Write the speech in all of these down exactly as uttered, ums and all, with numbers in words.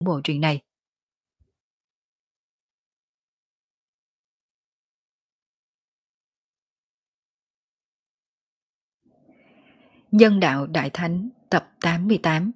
bộ truyện này. Nhân đạo Đại Thánh tập tám mươi tám.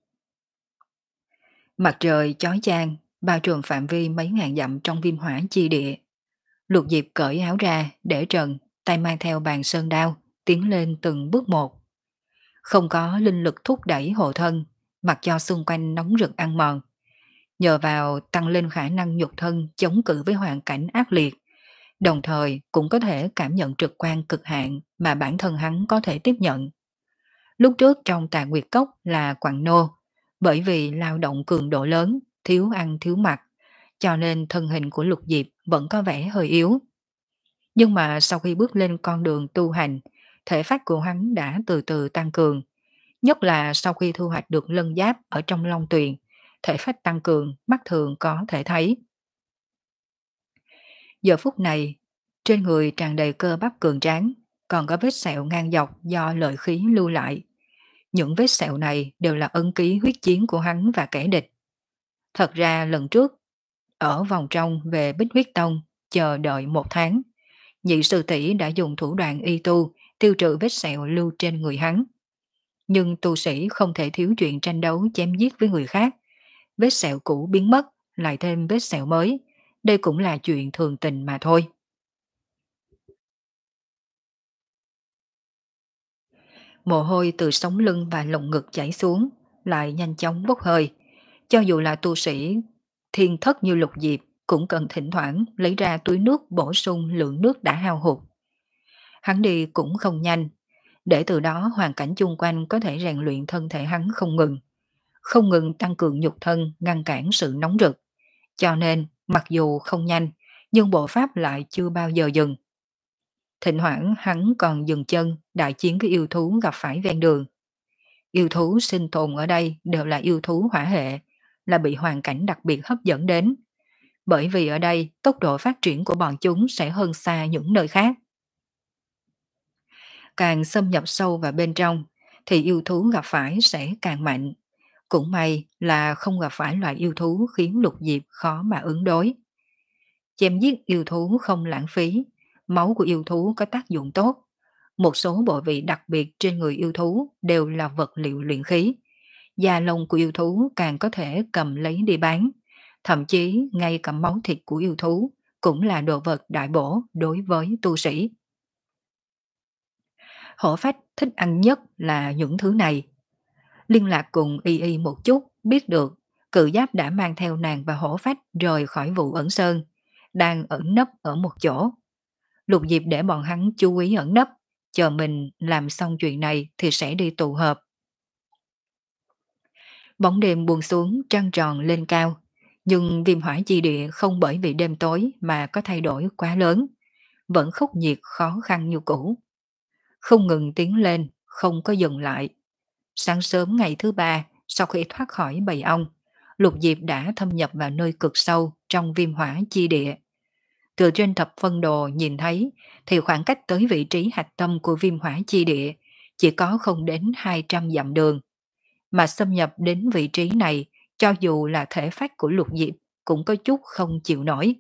Mặt trời chói chang, bao trùm phạm vi mấy ngàn dặm trong viêm hỏa chi địa. Lục Diệp cởi áo ra, để trần, tay mang theo bàn sơn đao, tiến lên từng bước một. Không có linh lực thúc đẩy hộ thân, mặc cho xung quanh nóng rực ăn mòn. Nhờ vào tăng lên khả năng nhục thân chống cự với hoàn cảnh ác liệt, đồng thời cũng có thể cảm nhận trực quan cực hạn mà bản thân hắn có thể tiếp nhận. Lúc trước trong Tà Nguyệt Cốc là quặng nô, bởi vì lao động cường độ lớn, thiếu ăn thiếu mặc, cho nên thân hình của Lục Diệp vẫn có vẻ hơi yếu. Nhưng mà sau khi bước lên con đường tu hành, thể phách của hắn đã từ từ tăng cường, nhất là sau khi thu hoạch được lân giáp ở trong Long Tuyền, thể phách tăng cường, mắt thường có thể thấy. Giờ phút này, trên người tràn đầy cơ bắp cường tráng, còn có vết sẹo ngang dọc do lợi khí lưu lại. Những vết sẹo này đều là ấn ký huyết chiến của hắn và kẻ địch. Thật ra lần trước, ở vòng trong về Bích Huyết Tông, chờ đợi một tháng, nhị sư tỷ đã dùng thủ đoạn y tu tiêu trừ vết sẹo lưu trên người hắn. Nhưng tu sĩ không thể thiếu chuyện tranh đấu chém giết với người khác. Vết sẹo cũ biến mất, lại thêm vết sẹo mới. Đây cũng là chuyện thường tình mà thôi. Mồ hôi từ sống lưng và lồng ngực chảy xuống, lại nhanh chóng bốc hơi. Cho dù là tu sĩ thiên thất như Lục Diệp, cũng cần thỉnh thoảng lấy ra túi nước bổ sung lượng nước đã hao hụt. Hắn đi cũng không nhanh, để từ đó hoàn cảnh chung quanh có thể rèn luyện thân thể hắn không ngừng, không ngừng tăng cường nhục thân, ngăn cản sự nóng rực. Cho nên, mặc dù không nhanh, nhưng bộ pháp lại chưa bao giờ dừng. Thỉnh thoảng hắn còn dừng chân đại chiến với yêu thú gặp phải ven đường. Yêu thú sinh tồn ở đây đều là yêu thú hỏa hệ, là bị hoàn cảnh đặc biệt hấp dẫn đến. Bởi vì ở đây tốc độ phát triển của bọn chúng sẽ hơn xa những nơi khác. Càng xâm nhập sâu vào bên trong thì yêu thú gặp phải sẽ càng mạnh. Cũng may là không gặp phải loại yêu thú khiến Lục Diệp khó mà ứng đối. Chém giết yêu thú không lãng phí, máu của yêu thú có tác dụng tốt. Một số bộ vị đặc biệt trên người yêu thú đều là vật liệu luyện khí. Da lông của yêu thú càng có thể cầm lấy đi bán. Thậm chí ngay cả máu thịt của yêu thú cũng là đồ vật đại bổ đối với tu sĩ. Hổ phách thích ăn nhất là những thứ này. Liên lạc cùng Y Y một chút, biết được cự giáp đã mang theo nàng và hổ phách rời khỏi vụ ẩn sơn, đang ẩn nấp ở một chỗ. Lục Diệp để bọn hắn chú ý ẩn nấp, chờ mình làm xong chuyện này thì sẽ đi tụ hợp. Bóng đêm buông xuống, trăng tròn lên cao, nhưng viêm hỏa chi địa không bởi vì đêm tối mà có thay đổi quá lớn, vẫn khốc nhiệt khó khăn như cũ. Không ngừng tiến lên, không có dừng lại. Sáng sớm ngày thứ ba, sau khi thoát khỏi bầy ong, Lục Diệp đã thâm nhập vào nơi cực sâu trong viêm hỏa chi địa. Từ trên thập phân đồ nhìn thấy thì khoảng cách tới vị trí hạch tâm của viêm hỏa chi địa chỉ có không đến hai trăm dặm đường. Mà xâm nhập đến vị trí này, cho dù là thể phách của Lục Diệp cũng có chút không chịu nổi.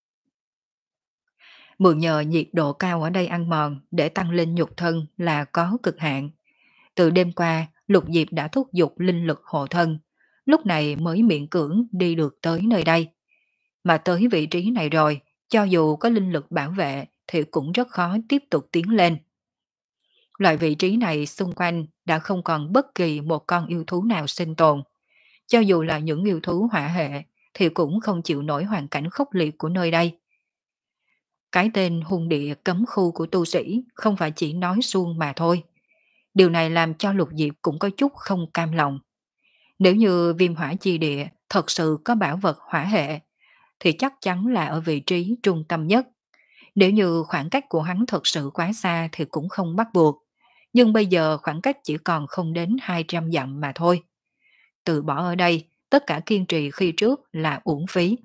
Mượn nhờ nhiệt độ cao ở đây ăn mòn để tăng lên nhục thân là có cực hạn. Từ đêm qua, Lục Diệp đã thúc giục linh lực hộ thân, lúc này mới miễn cưỡng đi được tới nơi đây. Mà tới vị trí này rồi, cho dù có linh lực bảo vệ thì cũng rất khó tiếp tục tiến lên. Loại vị trí này xung quanh đã không còn bất kỳ một con yêu thú nào sinh tồn. Cho dù là những yêu thú hỏa hệ thì cũng không chịu nổi hoàn cảnh khốc liệt của nơi đây. Cái tên hung địa cấm khu của tu sĩ không phải chỉ nói suông mà thôi. Điều này làm cho Lục Diệp cũng có chút không cam lòng. Nếu như viêm hỏa chi địa thật sự có bảo vật hỏa hệ, thì chắc chắn là ở vị trí trung tâm nhất. Nếu như khoảng cách của hắn thật sự quá xa thì cũng không bắt buộc. Nhưng bây giờ khoảng cách chỉ còn không đến hai trăm dặm mà thôi. Từ bỏ ở đây, tất cả kiên trì khi trước là uổng phí.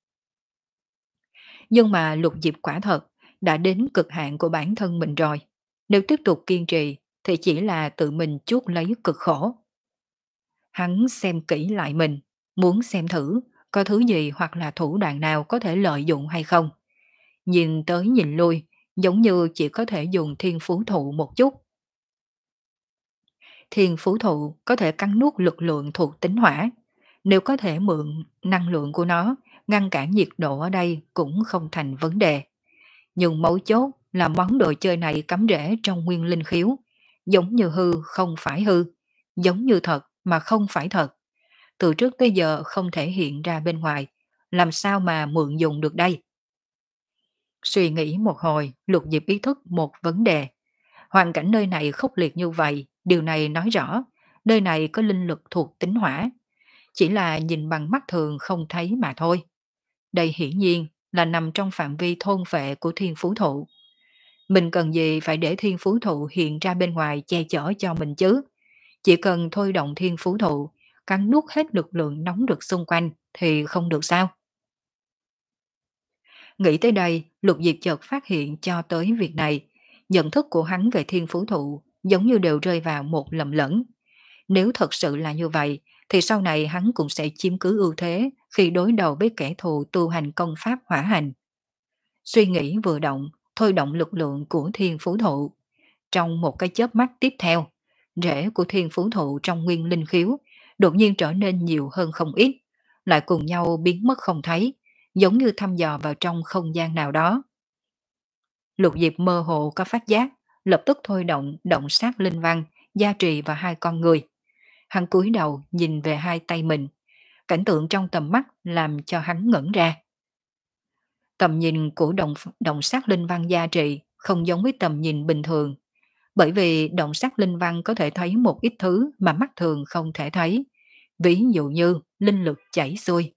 Nhưng mà Lục Diệp quả thật đã đến cực hạn của bản thân mình rồi. Nếu tiếp tục kiên trì thì chỉ là tự mình chuốc lấy cực khổ. Hắn xem kỹ lại mình, muốn xem thử có thứ gì hoặc là thủ đoạn nào có thể lợi dụng hay không. Nhìn tới nhìn lui, giống như chỉ có thể dùng thiên phú thụ một chút. Thiên phú thụ có thể cắn nuốt lực lượng thuộc tính hỏa. Nếu có thể mượn năng lượng của nó, ngăn cản nhiệt độ ở đây cũng không thành vấn đề. Nhưng mấu chốt là món đồ chơi này cắm rễ trong nguyên linh khiếu. Giống như hư không phải hư, giống như thật mà không phải thật. Từ trước tới giờ không thể hiện ra bên ngoài, làm sao mà mượn dùng được đây? Suy nghĩ một hồi, Lục Diệp ý thức một vấn đề. Hoàn cảnh nơi này khốc liệt như vậy, điều này nói rõ, nơi này có linh lực thuộc tính hỏa. Chỉ là nhìn bằng mắt thường không thấy mà thôi. Đây hiển nhiên là nằm trong phạm vi thôn vệ của thiên phú thụ. Mình cần gì phải để thiên phú thụ hiện ra bên ngoài che chở cho mình chứ? Chỉ cần thôi động thiên phú thụ, cắn nuốt hết lực lượng nóng rực xung quanh thì không được sao? Nghĩ tới đây, Lục Diệp chợt phát hiện cho tới việc này, nhận thức của hắn về thiên phú thụ giống như đều rơi vào một lầm lẫn. Nếu thật sự là như vậy, thì sau này hắn cũng sẽ chiếm cứ ưu thế khi đối đầu với kẻ thù tu hành công pháp hỏa hành. Suy nghĩ vừa động, thôi động lực lượng của thiên phú thụ. Trong một cái chớp mắt tiếp theo, rễ của thiên phú thụ trong nguyên linh khiếu đột nhiên trở nên nhiều hơn không ít, lại cùng nhau biến mất không thấy, giống như thăm dò vào trong không gian nào đó. Lục Diệp mơ hồ có phát giác, lập tức thôi động động sát linh văn, gia trì vào hai con người. Hắn cúi đầu nhìn về hai tay mình, cảnh tượng trong tầm mắt làm cho hắn ngẩn ra. Tầm nhìn của động, động sát linh văn gia trì không giống với tầm nhìn bình thường, bởi vì động sát linh văn có thể thấy một ít thứ mà mắt thường không thể thấy, ví dụ như linh lực chảy xuôi.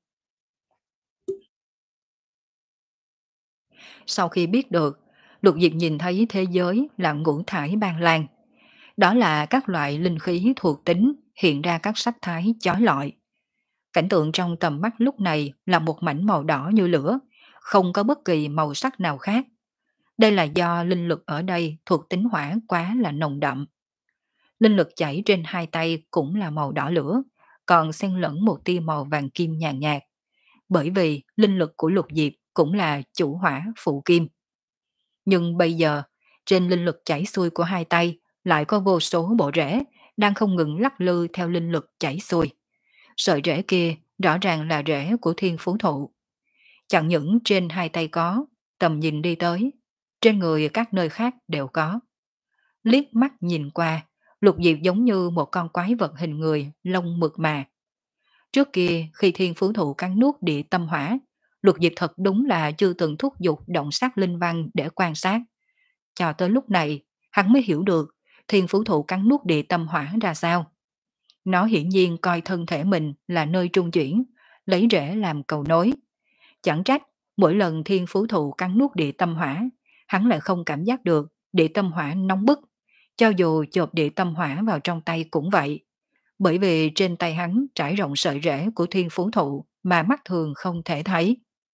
Sau khi biết được, Lục Diệp nhìn thấy thế giới là ngũ thải ban lan. Đó là các loại linh khí thuộc tính hiện ra các sắc thái chói lọi. Cảnh tượng trong tầm mắt lúc này là một mảnh màu đỏ như lửa, không có bất kỳ màu sắc nào khác. Đây là do linh lực ở đây thuộc tính hỏa quá là nồng đậm. Linh lực chảy trên hai tay cũng là màu đỏ lửa, còn xen lẫn một tia màu vàng kim nhàn nhạt. Bởi vì linh lực của Lục Diệp cũng là chủ hỏa phụ kim. Nhưng bây giờ, trên linh lực chảy xuôi của hai tay lại có vô số bộ rễ đang không ngừng lắc lư theo linh lực chảy xuôi. Sợi rễ kia rõ ràng là rễ của thiên phú thụ. Chẳng những trên hai tay có, tầm nhìn đi tới, trên người các nơi khác đều có. Liếc mắt nhìn qua, Lục Diệp giống như một con quái vật hình người, lông mượt mà. Trước kia, khi thiên phú thụ cắn nuốt địa tâm hỏa, Lục Diệp thật đúng là chưa từng thúc giục động sát linh văn để quan sát. Cho tới lúc này, hắn mới hiểu được thiên phú thụ cắn nuốt địa tâm hỏa ra sao. Nó hiển nhiên coi thân thể mình là nơi trung chuyển, lấy rễ làm cầu nối. Chẳng trách, mỗi lần thiên phú thụ cắn nuốt địa tâm hỏa, hắn lại không cảm giác được địa tâm hỏa nóng bức. Cho dù chộp địa tâm hỏa vào trong tay cũng vậy. Bởi vì trên tay hắn trải rộng sợi rễ của thiên phú thụ mà mắt thường không thể thấy.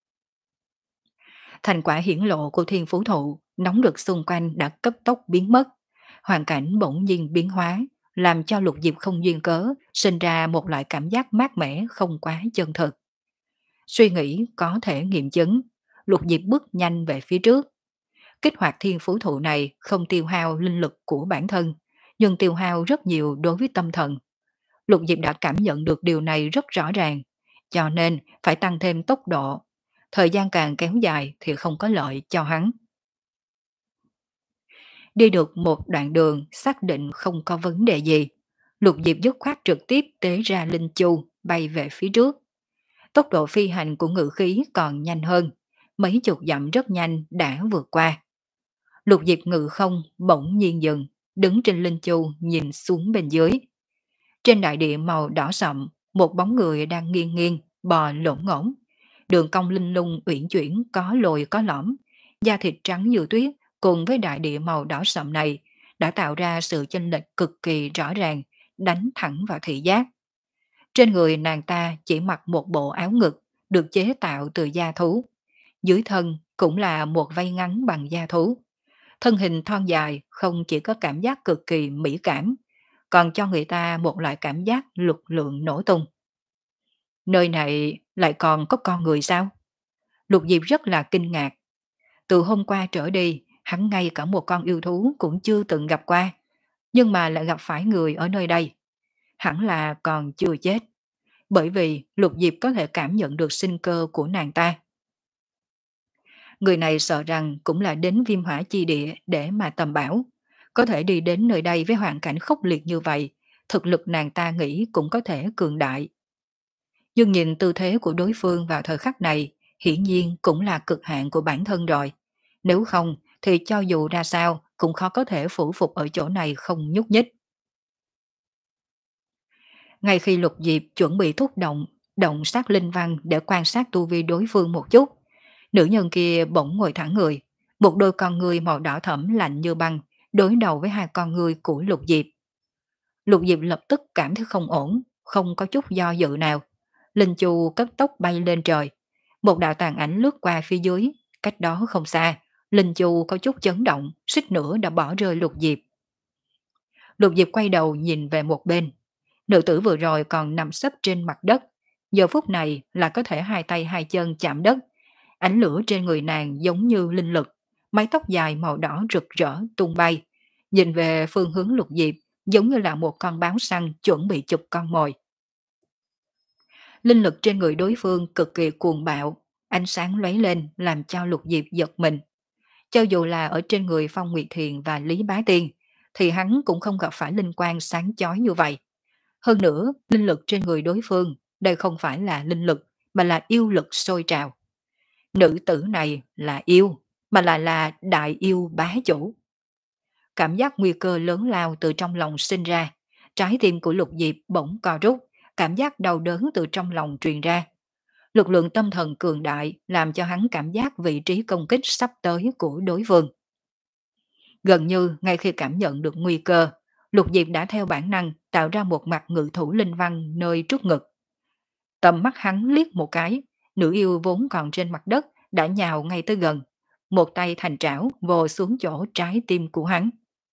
Thành quả hiển lộ của thiên phú thụ, nóng rực xung quanh đã cấp tốc biến mất. Hoàn cảnh bỗng nhiên biến hóa, làm cho Lục Diệp không duyên cớ, sinh ra một loại cảm giác mát mẻ không quá chân thực. Suy nghĩ có thể nghiệm chứng, Lục Diệp bước nhanh về phía trước. Kích hoạt thiên phú thụ này không tiêu hao linh lực của bản thân, nhưng tiêu hao rất nhiều đối với tâm thần. Lục Diệp đã cảm nhận được điều này rất rõ ràng, cho nên phải tăng thêm tốc độ. Thời gian càng kéo dài thì không có lợi cho hắn. Đi được một đoạn đường xác định không có vấn đề gì. Lục Diệp dứt khoát trực tiếp tế ra linh chu bay về phía trước. Tốc độ phi hành của ngự khí còn nhanh hơn, mấy chục dặm rất nhanh đã vượt qua. Lục Diệp ngự không bỗng nhiên dừng, đứng trên linh chu nhìn xuống bên dưới. Trên đại địa màu đỏ sậm, một bóng người đang nghiêng nghiêng, bò lổn ngổn. Đường cong linh lung uyển chuyển có lồi có lõm, da thịt trắng như tuyết cùng với đại địa màu đỏ sậm này đã tạo ra sự chênh lệch cực kỳ rõ ràng, đánh thẳng vào thị giác. Trên người nàng ta chỉ mặc một bộ áo ngực được chế tạo từ da thú. Dưới thân cũng là một vây ngắn bằng da thú. Thân hình thon dài không chỉ có cảm giác cực kỳ mỹ cảm, còn cho người ta một loại cảm giác lực lượng nổ tung. Nơi này lại còn có con người sao? Lục Diệp rất là kinh ngạc. Từ hôm qua trở đi, hắn ngay cả một con yêu thú cũng chưa từng gặp qua, nhưng mà lại gặp phải người ở nơi đây. Hẳn là còn chưa chết, bởi vì Lục Diệp có thể cảm nhận được sinh cơ của nàng ta. Người này sợ rằng cũng là đến Viêm Hỏa Chi Địa để mà tầm bảo. Có thể đi đến nơi đây với hoàn cảnh khốc liệt như vậy, thực lực nàng ta nghĩ cũng có thể cường đại. Nhưng nhìn tư thế của đối phương vào thời khắc này, hiển nhiên cũng là cực hạn của bản thân rồi. Nếu không, thì cho dù ra sao, cũng khó có thể phủ phục ở chỗ này không nhúc nhích. Ngay khi Lục Diệp chuẩn bị thúc động, động sát linh văn để quan sát tu vi đối phương một chút, nữ nhân kia bỗng ngồi thẳng người, một đôi con ngươi màu đỏ thẫm lạnh như băng, đối đầu với hai con ngươi của Lục Diệp. Lục Diệp lập tức cảm thấy không ổn, không có chút do dự nào. Linh chu cấp tốc bay lên trời. Một đạo tàn ảnh lướt qua phía dưới, cách đó không xa. Linh chu có chút chấn động, suýt nữa đã bỏ rơi Lục Diệp. Lục Diệp quay đầu nhìn về một bên. Nữ tử vừa rồi còn nằm sấp trên mặt đất. Giờ phút này là có thể hai tay hai chân chạm đất. Ánh lửa trên người nàng giống như linh lực. Mái tóc dài màu đỏ rực rỡ tung bay. Nhìn về phương hướng Lục Diệp giống như là một con báo săn chuẩn bị chụp con mồi. Linh lực trên người đối phương cực kỳ cuồng bạo, ánh sáng lóe lên làm cho Lục Diệp giật mình. Cho dù là ở trên người Phong Nguyệt Thiền và Lý Bá Tiên, thì hắn cũng không gặp phải linh quang sáng chói như vậy. Hơn nữa, linh lực trên người đối phương, đây không phải là linh lực, mà là yêu lực sôi trào. Nữ tử này là yêu, mà là là đại yêu bá chủ. Cảm giác nguy cơ lớn lao từ trong lòng sinh ra, trái tim của Lục Diệp bỗng co rút, cảm giác đau đớn từ trong lòng truyền ra. Lực lượng tâm thần cường đại làm cho hắn cảm giác vị trí công kích sắp tới của đối phương. Gần như ngay khi cảm nhận được nguy cơ, Lục Diệp đã theo bản năng tạo ra một mặt ngự thủ linh văn nơi trước ngực. Tầm mắt hắn liếc một cái, nữ yêu vốn còn trên mặt đất đã nhào ngay tới gần. Một tay thành trảo vồ xuống chỗ trái tim của hắn.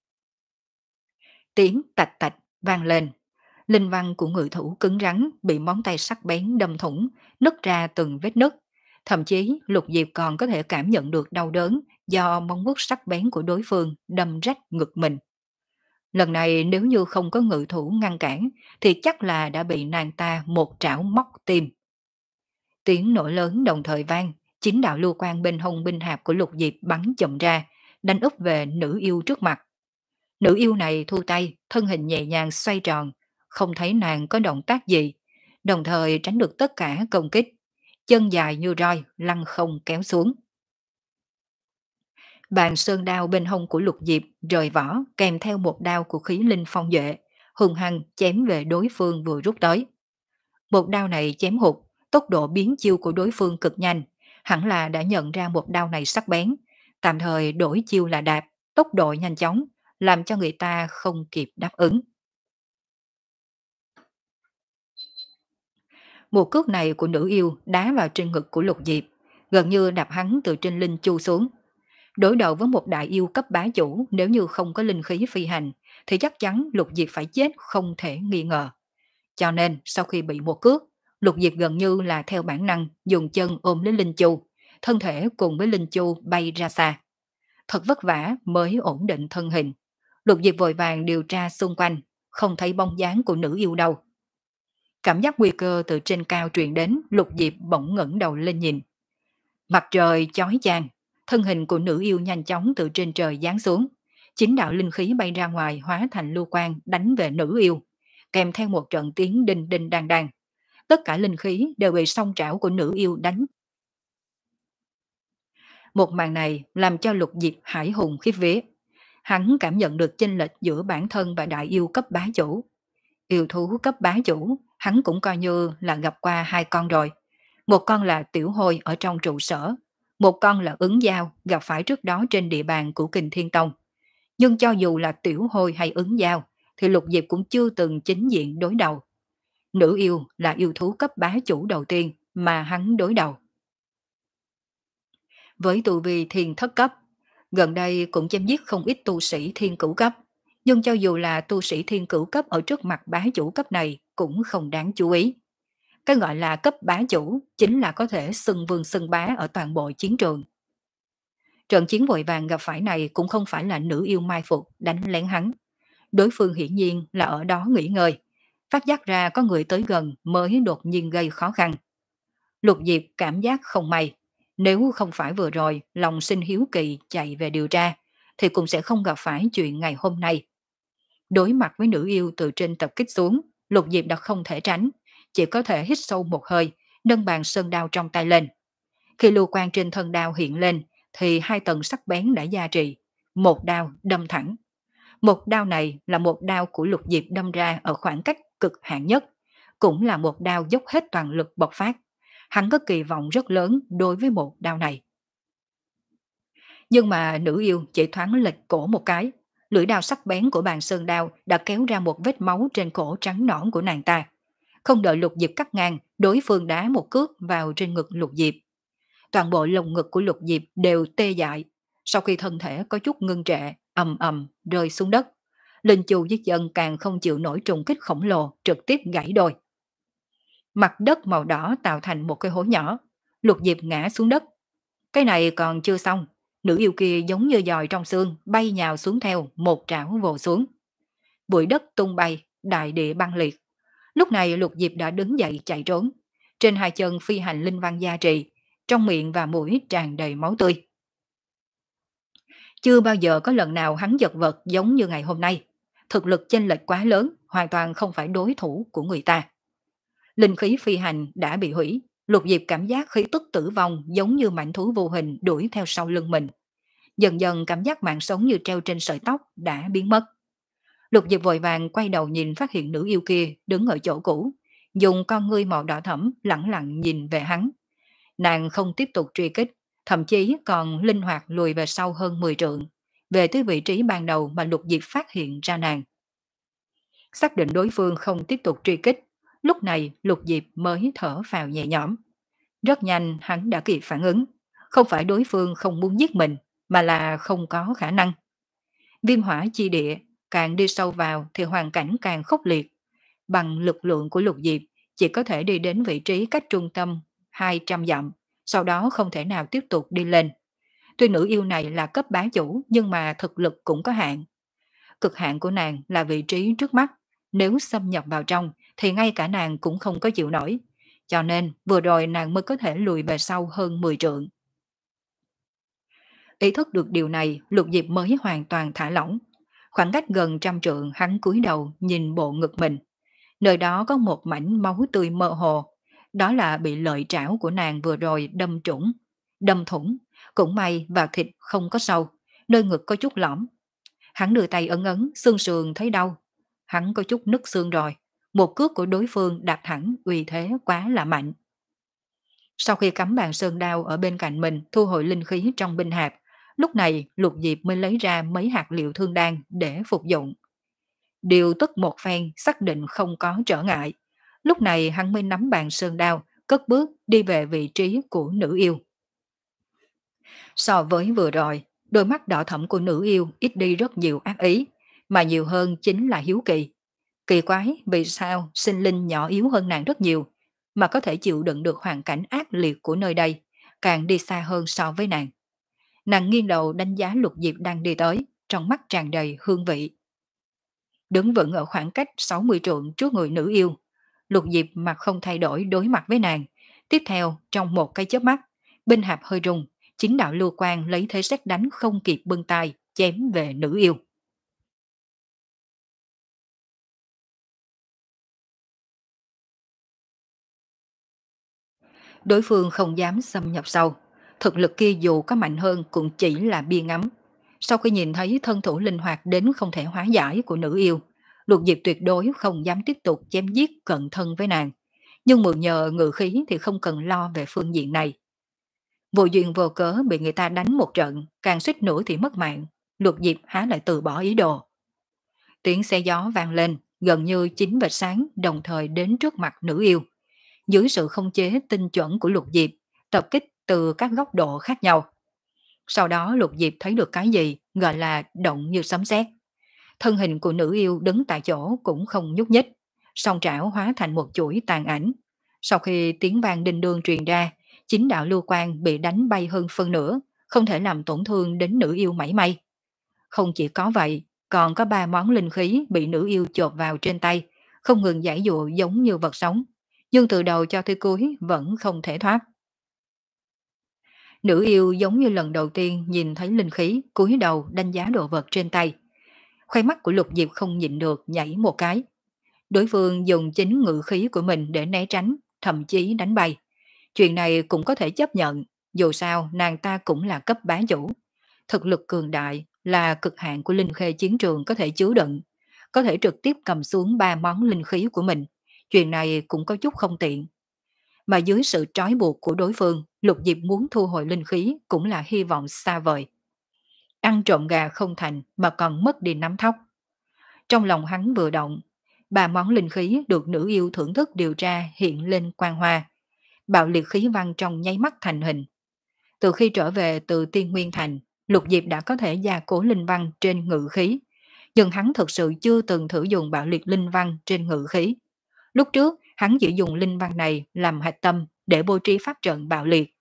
Tiếng tạch tạch vang lên. Linh văn của người thủ cứng rắn bị móng tay sắc bén đâm thủng, nứt ra từng vết nứt. Thậm chí Lục Diệp còn có thể cảm nhận được đau đớn do móng vuốt sắc bén của đối phương đâm rách ngực mình. Lần này nếu như không có ngự thủ ngăn cản thì chắc là đã bị nàng ta một trảo móc tim. Tiếng nổ lớn đồng thời vang, chính đạo lưu quan bên hông binh hạp của Lục Diệp bắn chậm ra, đánh úp về nữ yêu trước mặt. Nữ yêu này thu tay, thân hình nhẹ nhàng xoay tròn, không thấy nàng có động tác gì, đồng thời tránh được tất cả công kích. Chân dài như roi, lăn không kéo xuống. Bàn sơn đao bên hông của Lục Diệp rời vỏ kèm theo một đao của khí linh phong duệ, hùng hăng chém về đối phương vừa rút tới. Một đao này chém hụt, tốc độ biến chiêu của đối phương cực nhanh, hẳn là đã nhận ra một đao này sắc bén, tạm thời đổi chiêu là đạp, tốc độ nhanh chóng, làm cho người ta không kịp đáp ứng. Một cước này của nữ yêu đá vào trên ngực của Lục Diệp, gần như đạp hắn từ trên linh chu xuống. Đối đầu với một đại yêu cấp bá chủ, nếu như không có linh khí phi hành, thì chắc chắn Lục Diệp phải chết không thể nghi ngờ. Cho nên sau khi bị một cước, Lục Diệp gần như là theo bản năng dùng chân ôm lấy linh chu, thân thể cùng với linh chu bay ra xa. Thật vất vả mới ổn định thân hình. Lục Diệp vội vàng điều tra xung quanh, không thấy bóng dáng của nữ yêu đâu. Cảm giác nguy cơ từ trên cao truyền đến, Lục Diệp bỗng ngẩng đầu lên nhìn. Mặt trời chói chang, thân hình của nữ yêu nhanh chóng từ trên trời giáng xuống. Chính đạo linh khí bay ra ngoài hóa thành lưu quang đánh về nữ yêu, kèm theo một trận tiếng đinh đinh đàn đàn. Tất cả linh khí đều bị song trảo của nữ yêu đánh. Một màn này làm cho Lục Diệp hải hùng khiếp vía. Hắn cảm nhận được chênh lệch giữa bản thân và đại yêu cấp bá chủ. Yêu thú cấp bá chủ, hắn cũng coi như là gặp qua hai con rồi. Một con là tiểu hôi ở trong trụ sở, một con là ứng giao gặp phải trước đó trên địa bàn của Kình Thiên Tông. Nhưng cho dù là tiểu hôi hay ứng giao, thì Lục Diệp cũng chưa từng chính diện đối đầu. Nữ yêu là yêu thú cấp bá chủ đầu tiên mà hắn đối đầu. Với tu vi thiên thất cấp, gần đây cũng chém giết không ít tu sĩ thiên cửu cấp. Nhưng cho dù là tu sĩ thiên cửu cấp ở trước mặt bá chủ cấp này cũng không đáng chú ý. Cái gọi là cấp bá chủ chính là có thể xưng vương xưng bá ở toàn bộ chiến trường. Trận chiến vội vàng gặp phải này cũng không phải là nữ yêu mai phục đánh lén hắn. Đối phương hiển nhiên là ở đó nghỉ ngơi. Phát giác ra có người tới gần mới đột nhiên gây khó khăn. Lục Diệp cảm giác không may. Nếu không phải vừa rồi lòng sinh hiếu kỳ chạy về điều tra, thì cũng sẽ không gặp phải chuyện ngày hôm nay. Đối mặt với nữ yêu từ trên tập kích xuống, Lục Diệp đã không thể tránh, chỉ có thể hít sâu một hơi, nâng bàn sơn đao trong tay lên. Khi lưu quang trên thân đao hiện lên, thì hai tầng sắc bén đã gia trì, một đao đâm thẳng. Một đao này là một đao của Lục Diệp đâm ra ở khoảng cách cực hạn nhất, cũng là một đao dốc hết toàn lực bộc phát. Hắn có kỳ vọng rất lớn đối với một đao này. Nhưng mà nữ yêu chỉ thoáng lệch cổ một cái, lưỡi đao sắc bén của bàn sơn đao đã kéo ra một vết máu trên cổ trắng nõn của nàng ta. Không đợi Lục Diệp cắt ngang, đối phương đá một cước vào trên ngực Lục Diệp. Toàn bộ lồng ngực của Lục Diệp đều tê dại. Sau khi thân thể có chút ngưng trệ, ầm ầm rơi xuống đất. Linh Chu với chân càng không chịu nổi trùng kích khổng lồ, trực tiếp gãy đôi. Mặt đất màu đỏ tạo thành một cái hố nhỏ. Lục Diệp ngã xuống đất. Cái này còn chưa xong. Nữ yêu kia giống như dòi trong xương, bay nhào xuống theo, một trảo vồ xuống. Bụi đất tung bay, đại địa băng liệt. Lúc này Lục Diệp đã đứng dậy chạy trốn. Trên hai chân phi hành linh văn gia trì, trong miệng và mũi tràn đầy máu tươi. Chưa bao giờ có lần nào hắn giật vật giống như ngày hôm nay. Thực lực chênh lệch quá lớn, hoàn toàn không phải đối thủ của người ta. Linh khí phi hành đã bị hủy, Lục Diệp cảm giác khí tức tử vong giống như mảnh thú vô hình đuổi theo sau lưng mình. Dần dần cảm giác mạng sống như treo trên sợi tóc đã biến mất. Lục Diệp vội vàng quay đầu nhìn phát hiện nữ yêu kia đứng ở chỗ cũ, dùng con ngươi màu đỏ thẫm lẳng lặng nhìn về hắn. Nàng không tiếp tục truy kích, thậm chí còn linh hoạt lùi về sau hơn mười trượng, về tới vị trí ban đầu mà Lục Diệp phát hiện ra nàng. Xác định đối phương không tiếp tục truy kích, lúc này Lục Diệp mới thở phào nhẹ nhõm. Rất nhanh hắn đã kịp phản ứng, không phải đối phương không muốn giết mình, mà là không có khả năng. Viêm hỏa chi địa, càng đi sâu vào thì hoàn cảnh càng khốc liệt. Bằng lực lượng của Lục Diệp, chỉ có thể đi đến vị trí cách trung tâm hai trăm dặm, sau đó không thể nào tiếp tục đi lên. Tuy nữ yêu này là cấp bá chủ nhưng mà thực lực cũng có hạn. Cực hạn của nàng là vị trí trước mắt, nếu xâm nhập vào trong thì ngay cả nàng cũng không có chịu nổi. Cho nên vừa rồi nàng mới có thể lùi về sau hơn mười trượng. Ý thức được điều này, Lục Diệp mới hoàn toàn thả lỏng. Khoảng cách gần trăm trượng hắn cúi đầu nhìn bộ ngực mình. Nơi đó có một mảnh máu tươi mơ hồ. Đó là bị lợi trảo của nàng vừa rồi đâm trũng, đâm thủng. Cũng may vào thịt không có sâu, nơi ngực có chút lõm. Hắn đưa tay ấn ấn, xương sườn thấy đau. Hắn có chút nứt xương rồi. Một cước của đối phương đạp thẳng uy thế quá là mạnh. Sau khi cắm bàn sơn đao ở bên cạnh mình thu hồi linh khí trong binh hạp, lúc này Lục Diệp mới lấy ra mấy hạt liệu thương đan để phục dụng. Điều tức một phen xác định không có trở ngại. Lúc này hắn mới nắm bàn sơn đao, cất bước đi về vị trí của nữ yêu. So với vừa rồi, đôi mắt đỏ thẫm của nữ yêu ít đi rất nhiều ác ý, mà nhiều hơn chính là hiếu kỳ. Kỳ quái vì sao sinh linh nhỏ yếu hơn nàng rất nhiều, mà có thể chịu đựng được hoàn cảnh ác liệt của nơi đây, càng đi xa hơn so với nàng. Nàng nghiêng đầu đánh giá Lục Diệp đang đi tới, trong mắt tràn đầy hương vị. Đứng vững ở khoảng cách sáu mươi trượng trước người nữ yêu, Lục Diệp mặt không thay đổi đối mặt với nàng. Tiếp theo, trong một cái chớp mắt, binh hạp hơi rung, chính đạo lưu quang lấy thế sét đánh không kịp bưng tay, chém về nữ yêu. Đối phương không dám xâm nhập sâu, thực lực kia dù có mạnh hơn cũng chỉ là bia ngắm. Sau khi nhìn thấy thân thủ linh hoạt đến không thể hóa giải của nữ yêu, Lục Diệp tuyệt đối không dám tiếp tục chém giết cận thân với nàng. Nhưng mượn nhờ ngự khí thì không cần lo về phương diện này. Vô duyên vô cớ bị người ta đánh một trận, càng suýt nữa thì mất mạng. Lục Diệp há lại từ bỏ ý đồ. Tiếng xe gió vang lên, gần như chín vệt sáng đồng thời đến trước mặt nữ yêu. Dưới sự không chế tinh chuẩn của Lục Diệp, tập kích từ các góc độ khác nhau. Sau đó Lục Diệp thấy được cái gì gọi là động như sấm sét. Thân hình của nữ yêu đứng tại chỗ cũng không nhúc nhích, song trảo hóa thành một chuỗi tàn ảnh. Sau khi tiếng vang đinh đương truyền ra, chính đạo lưu quan bị đánh bay hơn phân nửa, không thể làm tổn thương đến nữ yêu mảy may. Không chỉ có vậy, còn có ba món linh khí bị nữ yêu chộp vào trên tay, không ngừng giãy giụa giống như vật sống, nhưng từ đầu cho tới cuối vẫn không thể thoát. Nữ yêu giống như lần đầu tiên nhìn thấy linh khí, cúi đầu đánh giá đồ vật trên tay. Khoai mắt của Lục Diệp không nhịn được nhảy một cái. Đối phương dùng chính ngự khí của mình để né tránh, thậm chí đánh bay. Chuyện này cũng có thể chấp nhận, dù sao nàng ta cũng là cấp bá chủ. Thực lực cường đại là cực hạn của linh khê chiến trường có thể chứa đựng, có thể trực tiếp cầm xuống ba món linh khí của mình. Chuyện này cũng có chút không tiện. Mà dưới sự trói buộc của đối phương, Lục Diệp muốn thu hồi linh khí cũng là hy vọng xa vời. Ăn trộm gà không thành mà còn mất đi nắm thóc. Trong lòng hắn vừa động, ba món linh khí được nữ yêu thưởng thức điều tra hiện lên quang hoa. Bạo liệt khí văn trong nháy mắt thành hình. Từ khi trở về từ Tiên Nguyên Thành, Lục Diệp đã có thể gia cố linh văn trên ngự khí, nhưng hắn thực sự chưa từng thử dùng bạo liệt linh văn trên ngự khí. Lúc trước, hắn chỉ dùng linh văn này làm hạch tâm để bố trí pháp trận bạo liệt.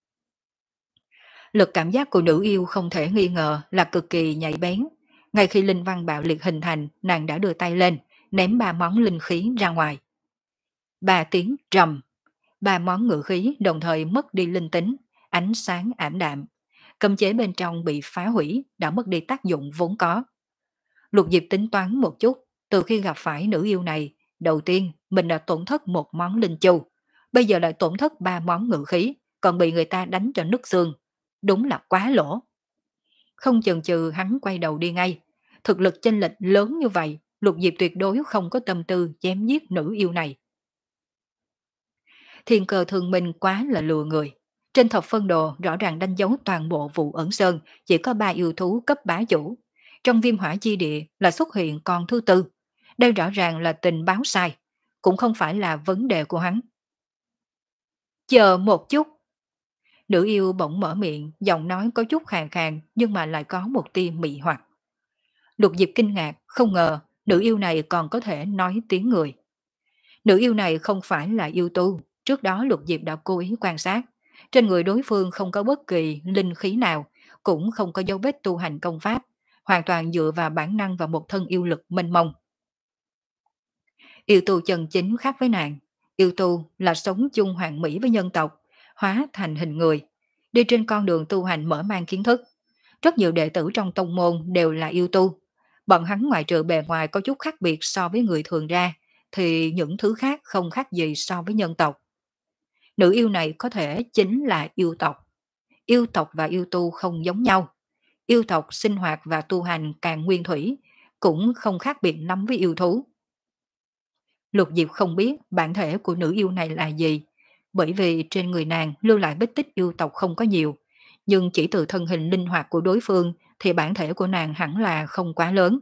Lực cảm giác của nữ yêu không thể nghi ngờ là cực kỳ nhạy bén. Ngay khi linh văn bạo liệt hình thành, nàng đã đưa tay lên, ném ba món linh khí ra ngoài. Ba tiếng trầm, ba món ngự khí đồng thời mất đi linh tính, ánh sáng ảm đạm. Cấm chế bên trong bị phá hủy, đã mất đi tác dụng vốn có. Lục Diệp tính toán một chút, từ khi gặp phải nữ yêu này, đầu tiên mình đã tổn thất một món linh chu, bây giờ lại tổn thất ba món ngự khí, còn bị người ta đánh cho nứt xương. Đúng là quá lỗ. Không chần chừ hắn quay đầu đi ngay. Thực lực chênh lệch lớn như vậy, Lục Diệp tuyệt đối không có tâm tư chém giết nữ yêu này. Thiên cơ thường minh quá là lừa người. Trên thập phân đồ rõ ràng đánh dấu toàn bộ vụ ẩn sơn chỉ có ba yêu thú cấp bá chủ. Trong viêm hỏa chi địa là xuất hiện con thứ tư. Đây rõ ràng là tình báo sai, cũng không phải là vấn đề của hắn. Chờ một chút. Nữ yêu bỗng mở miệng, giọng nói có chút khàn khàn nhưng mà lại có một tia mị hoặc. Lục Diệp kinh ngạc, không ngờ nữ yêu này còn có thể nói tiếng người. Nữ yêu này không phải là yêu tu, trước đó Lục Diệp đã cố ý quan sát. Trên người đối phương không có bất kỳ linh khí nào, cũng không có dấu vết tu hành công pháp, hoàn toàn dựa vào bản năng và một thân yêu lực mênh mông. Yêu tu chân chính khác với nàng. Yêu tu là sống chung hoàn mỹ với nhân tộc, hóa thành hình người, đi trên con đường tu hành mở mang kiến thức. Rất nhiều đệ tử trong tông môn đều là yêu tu. Bọn hắn ngoại trừ bề ngoài có chút khác biệt so với người thường ra, thì những thứ khác không khác gì so với nhân tộc. Nữ yêu này có thể chính là yêu tộc. Yêu tộc và yêu tu không giống nhau. Yêu tộc sinh hoạt và tu hành càng nguyên thủy, cũng không khác biệt lắm với yêu thú. Lục Diệp không biết bản thể của nữ yêu này là gì, bởi vì trên người nàng lưu lại vết tích yêu tộc không có nhiều, nhưng chỉ từ thân hình linh hoạt của đối phương thì bản thể của nàng hẳn là không quá lớn.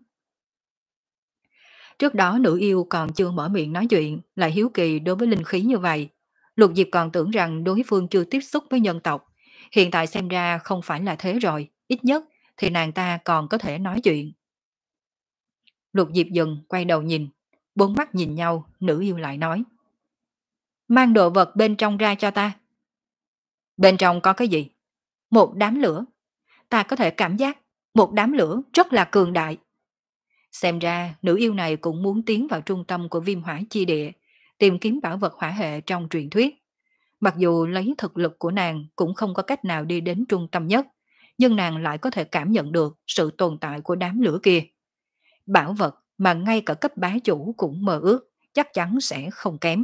Trước đó nữ yêu còn chưa mở miệng nói chuyện, lại hiếu kỳ đối với linh khí như vậy. Lục Diệp còn tưởng rằng đối phương chưa tiếp xúc với nhân tộc, hiện tại xem ra không phải là thế rồi, ít nhất thì nàng ta còn có thể nói chuyện. Lục Diệp dừng quay đầu nhìn, bốn mắt nhìn nhau, nữ yêu lại nói. Mang đồ vật bên trong ra cho ta. Bên trong có cái gì? Một đám lửa. Ta có thể cảm giác một đám lửa rất là cường đại. Xem ra nữ yêu này cũng muốn tiến vào trung tâm của viêm hỏa chi địa, tìm kiếm bảo vật hỏa hệ trong truyền thuyết. Mặc dù lấy thực lực của nàng cũng không có cách nào đi đến trung tâm nhất, nhưng nàng lại có thể cảm nhận được sự tồn tại của đám lửa kia. Bảo vật mà ngay cả cấp bá chủ cũng mơ ước, chắc chắn sẽ không kém.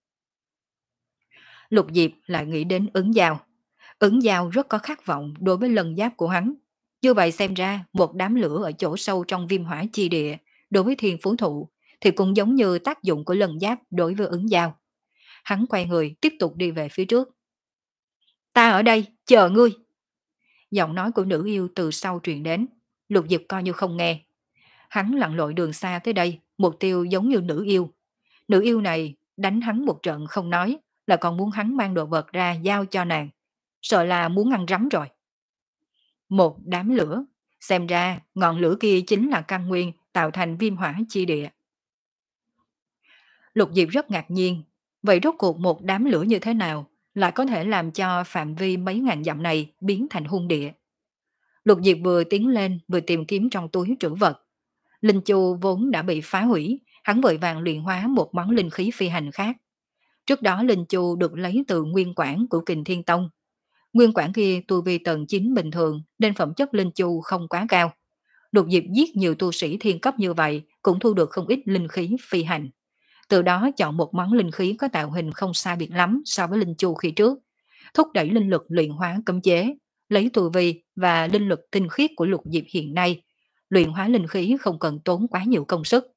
Lục Diệp lại nghĩ đến ứng giao. Ứng giao rất có khát vọng đối với lần giáp của hắn. Như vậy xem ra một đám lửa ở chỗ sâu trong viêm hỏa chi địa đối với thiên phú thụ thì cũng giống như tác dụng của lần giáp đối với ứng giao. Hắn quay người tiếp tục đi về phía trước. Ta ở đây, chờ ngươi. Giọng nói của nữ yêu từ sau truyền đến. Lục Diệp coi như không nghe. Hắn lặn lội đường xa tới đây, mục tiêu giống như nữ yêu. Nữ yêu này đánh hắn một trận không nói, là còn muốn hắn mang đồ vật ra giao cho nàng. Sợ là muốn ăn rắm rồi. Một đám lửa, xem ra ngọn lửa kia chính là căn nguyên tạo thành viêm hỏa chi địa. Lục Diệp rất ngạc nhiên, Vậy rốt cuộc một đám lửa như thế nào lại có thể làm cho phạm vi mấy ngàn dặm này biến thành hung địa? Lục Diệp vừa tiến lên vừa tìm kiếm trong túi trữ vật. Linh Chu vốn đã bị phá hủy, hắn vội vàng luyện hóa một món linh khí phi hành khác. Trước đó Linh Chu được lấy từ nguyên quản của Kình Thiên Tông. Nguyên quản kia tu vi tầng chín bình thường nên phẩm chất Linh Chu không quá cao. Lục Diệp giết nhiều tu sĩ thiên cấp như vậy cũng thu được không ít linh khí phi hành. Từ đó chọn một món linh khí có tạo hình không sai biệt lắm so với Linh Chu khi trước, thúc đẩy linh lực luyện hóa cấm chế, lấy tu vi và linh lực tinh khiết của Lục Diệp hiện nay, luyện hóa linh khí không cần tốn quá nhiều công sức.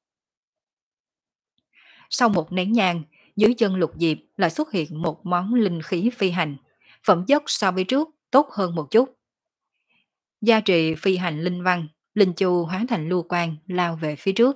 Sau một nén nhang, dưới chân Lục Diệp lại xuất hiện một món linh khí phi hành, phẩm chất so với trước tốt hơn một chút. Gia trì phi hành linh văn, linh chu hóa thành lưu quang lao về phía trước.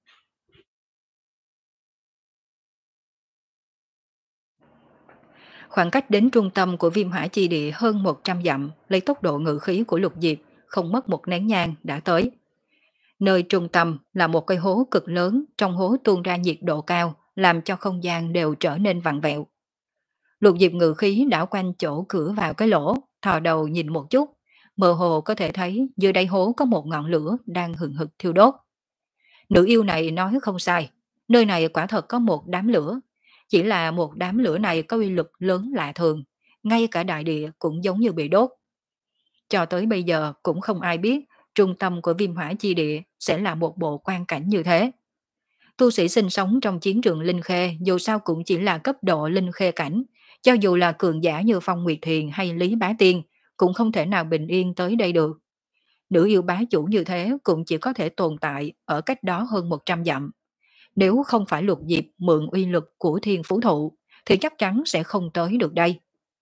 Khoảng cách đến trung tâm của viêm hỏa chi địa hơn một trăm dặm, lấy tốc độ ngự khí của Lục Diệp, không mất một nén nhang đã tới. Nơi trung tâm là một cây hố cực lớn, trong hố tuôn ra nhiệt độ cao, làm cho không gian đều trở nên vặn vẹo. Lục Diệp ngự khí đảo quanh chỗ cửa vào cái lỗ, thò đầu nhìn một chút, mơ hồ có thể thấy dưới đáy hố có một ngọn lửa đang hừng hực thiêu đốt. Nữ yêu này nói không sai, nơi này quả thật có một đám lửa, chỉ là một đám lửa này có uy lực lớn lạ thường, ngay cả đại địa cũng giống như bị đốt. Cho tới bây giờ cũng không ai biết trung tâm của viêm hỏa chi địa sẽ là một bộ quan cảnh như thế. Tu sĩ sinh sống trong chiến trường Linh Khê dù sao cũng chỉ là cấp độ Linh Khê cảnh, cho dù là cường giả như Phong Nguyệt Thiền hay Lý Bá Tiên cũng không thể nào bình yên tới đây được. Nữ yêu bá chủ như thế cũng chỉ có thể tồn tại ở cách đó hơn một trăm dặm. Nếu không phải Lục Diệp mượn uy lực của thiên phú thụ thì chắc chắn sẽ không tới được đây.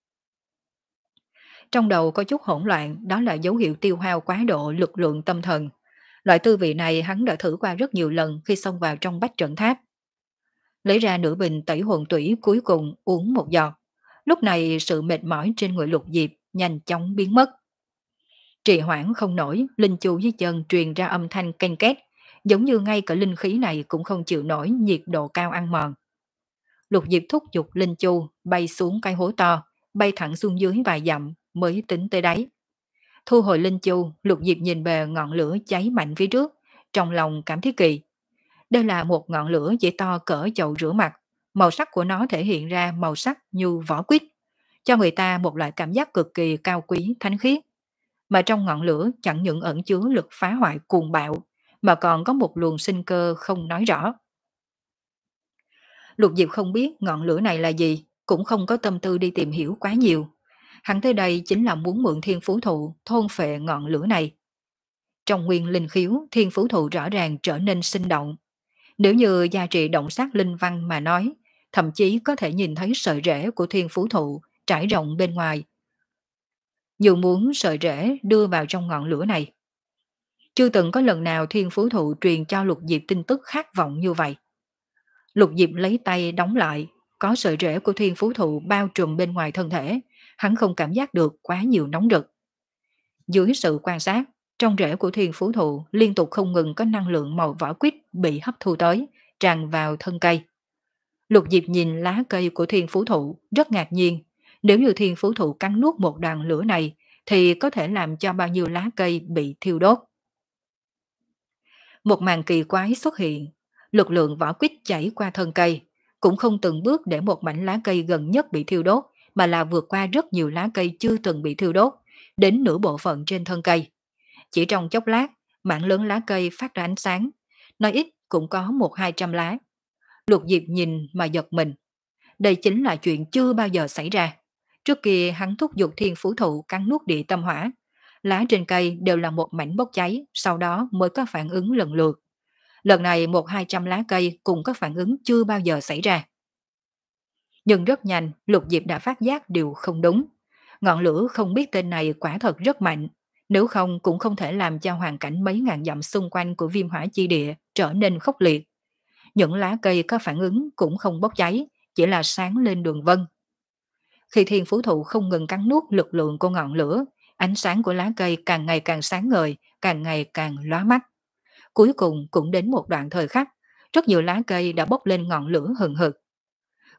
Trong đầu có chút hỗn loạn, đó là dấu hiệu tiêu hao quá độ lực lượng tâm thần. Loại tư vị này hắn đã thử qua rất nhiều lần khi xông vào trong bách trận tháp. Lấy ra nửa bình tẩy hồn tủy cuối cùng uống một giọt. Lúc này sự mệt mỏi trên người Lục Diệp nhanh chóng biến mất. Trì hoãn không nổi, linh chu dưới chân truyền ra âm thanh canh két, giống như ngay cả linh khí này cũng không chịu nổi nhiệt độ cao ăn mòn. Lục Diệp thúc giục linh chu bay xuống cái hố to, bay thẳng xuống dưới vài dặm mới tính tới đáy. Thu hồi linh chu, Lục Diệp nhìn về ngọn lửa cháy mạnh phía trước, trong lòng cảm thấy kỳ. Đây là một ngọn lửa chỉ to cỡ chậu rửa mặt, màu sắc của nó thể hiện ra màu sắc như vỏ quýt, cho người ta một loại cảm giác cực kỳ cao quý, thánh khiết. Mà trong ngọn lửa chẳng những ẩn chứa lực phá hoại cuồng bạo, mà còn có một luồng sinh cơ không nói rõ. Lục Diệp không biết ngọn lửa này là gì, cũng không có tâm tư đi tìm hiểu quá nhiều. Hắn tới đây chính là muốn mượn thiên phú thụ thôn phệ ngọn lửa này. Trong nguyên linh khiếu, thiên phú thụ rõ ràng trở nên sinh động. Nếu như gia trị động sát linh văn mà nói, thậm chí có thể nhìn thấy sợi rễ của thiên phú thụ trải rộng bên ngoài. Dù muốn sợi rễ đưa vào trong ngọn lửa này. Chưa từng có lần nào thiên phú thụ truyền cho Lục Diệp tin tức khát vọng như vậy. Lục Diệp lấy tay đóng lại, có sợi rễ của thiên phú thụ bao trùm bên ngoài thân thể, hắn không cảm giác được quá nhiều nóng rực. Dưới sự quan sát, trong rễ của thiên phú thụ liên tục không ngừng có năng lượng màu vỏ quýt bị hấp thu tới, tràn vào thân cây. Lục Diệp nhìn lá cây của thiên phú thụ, rất ngạc nhiên. Nếu như thiên phú thụ cắn nuốt một đoàn lửa này, thì có thể làm cho bao nhiêu lá cây bị thiêu đốt. Một màn kỳ quái xuất hiện, lực lượng vỏ quýt chảy qua thân cây, cũng không từng bước để một mảnh lá cây gần nhất bị thiêu đốt, mà là vượt qua rất nhiều lá cây chưa từng bị thiêu đốt, đến nửa bộ phận trên thân cây. Chỉ trong chốc lát, mảng lớn lá cây phát ra ánh sáng, nói ít cũng có một hai trăm lá. Lục Diệp nhìn mà giật mình. Đây chính là chuyện chưa bao giờ xảy ra. Trước kia hắn thúc giục thiên phú thụ cắn nuốt địa tâm hỏa. Lá trên cây đều là một mảnh bốc cháy, sau đó mới có phản ứng lần lượt. Lần này một hai trăm lá cây cùng có phản ứng chưa bao giờ xảy ra. Nhưng rất nhanh, Lục Diệp đã phát giác điều không đúng. Ngọn lửa không biết tên này quả thật rất mạnh, nếu không cũng không thể làm cho hoàn cảnh mấy ngàn dặm xung quanh của viêm hỏa chi địa trở nên khốc liệt. Những lá cây có phản ứng cũng không bốc cháy, chỉ là sáng lên đường vân. Khi thiên phú thụ không ngừng cắn nuốt lực lượng của ngọn lửa, ánh sáng của lá cây càng ngày càng sáng ngời, càng ngày càng lóa mắt. Cuối cùng cũng đến một đoạn thời khắc, rất nhiều lá cây đã bốc lên ngọn lửa hừng hực.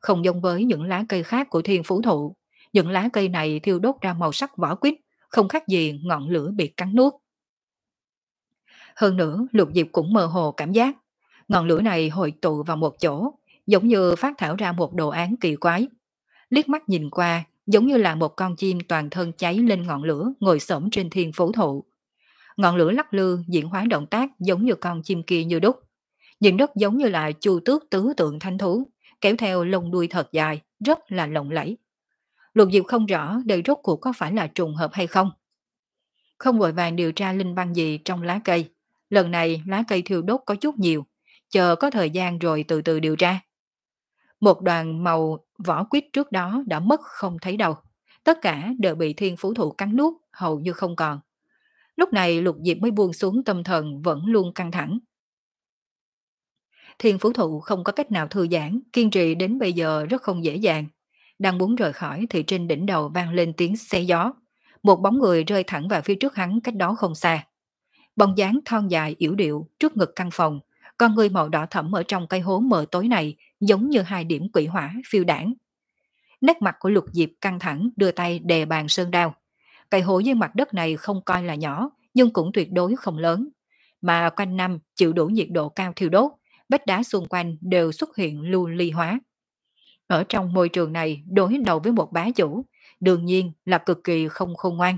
Không giống với những lá cây khác của thiên phú thụ, những lá cây này thiêu đốt ra màu sắc vỏ quýt, không khác gì ngọn lửa bị cắn nuốt. Hơn nữa, Lục Diệp cũng mơ hồ cảm giác, ngọn lửa này hội tụ vào một chỗ, giống như phát thảo ra một đồ án kỳ quái. Liếc mắt nhìn qua, giống như là một con chim toàn thân cháy lên ngọn lửa ngồi xổm trên thiên phú thụ. Ngọn lửa lắc lư diễn hóa động tác giống như con chim kia như đúc. Nhìn đất giống như là chu tước tứ tượng thanh thú, kéo theo lông đuôi thật dài, rất là lộng lẫy. Lục Diệp không rõ đây rốt cuộc có phải là trùng hợp hay không. Không vội vàng điều tra linh văn gì trong lá cây. Lần này lá cây thiêu đốt có chút nhiều, chờ có thời gian rồi từ từ điều tra. Một đoàn màu vỏ quýt trước đó đã mất không thấy đâu. Tất cả đều bị thiên phú thụ cắn nuốt, hầu như không còn. Lúc này Lục Diệp mới buông xuống tâm thần vẫn luôn căng thẳng. Thiên phú thụ không có cách nào thư giãn, kiên trì đến bây giờ rất không dễ dàng. Đang muốn rời khỏi thì trên đỉnh đầu vang lên tiếng xé gió. Một bóng người rơi thẳng vào phía trước hắn cách đó không xa. Bóng dáng thon dài yểu điệu trước ngực căn phòng, con người màu đỏ thẫm ở trong cây hố mờ tối này giống như hai điểm quỷ hỏa phiêu đảng. Nét mặt của Lục Diệp căng thẳng đưa tay đè bàn sơn đao. Cây hố dưới mặt đất này không coi là nhỏ, nhưng cũng tuyệt đối không lớn. Mà quanh năm chịu đủ nhiệt độ cao thiêu đốt, vách đá xung quanh đều xuất hiện lưu ly hóa. Ở trong môi trường này đối đầu với một bá chủ, đương nhiên là cực kỳ không khôn ngoan.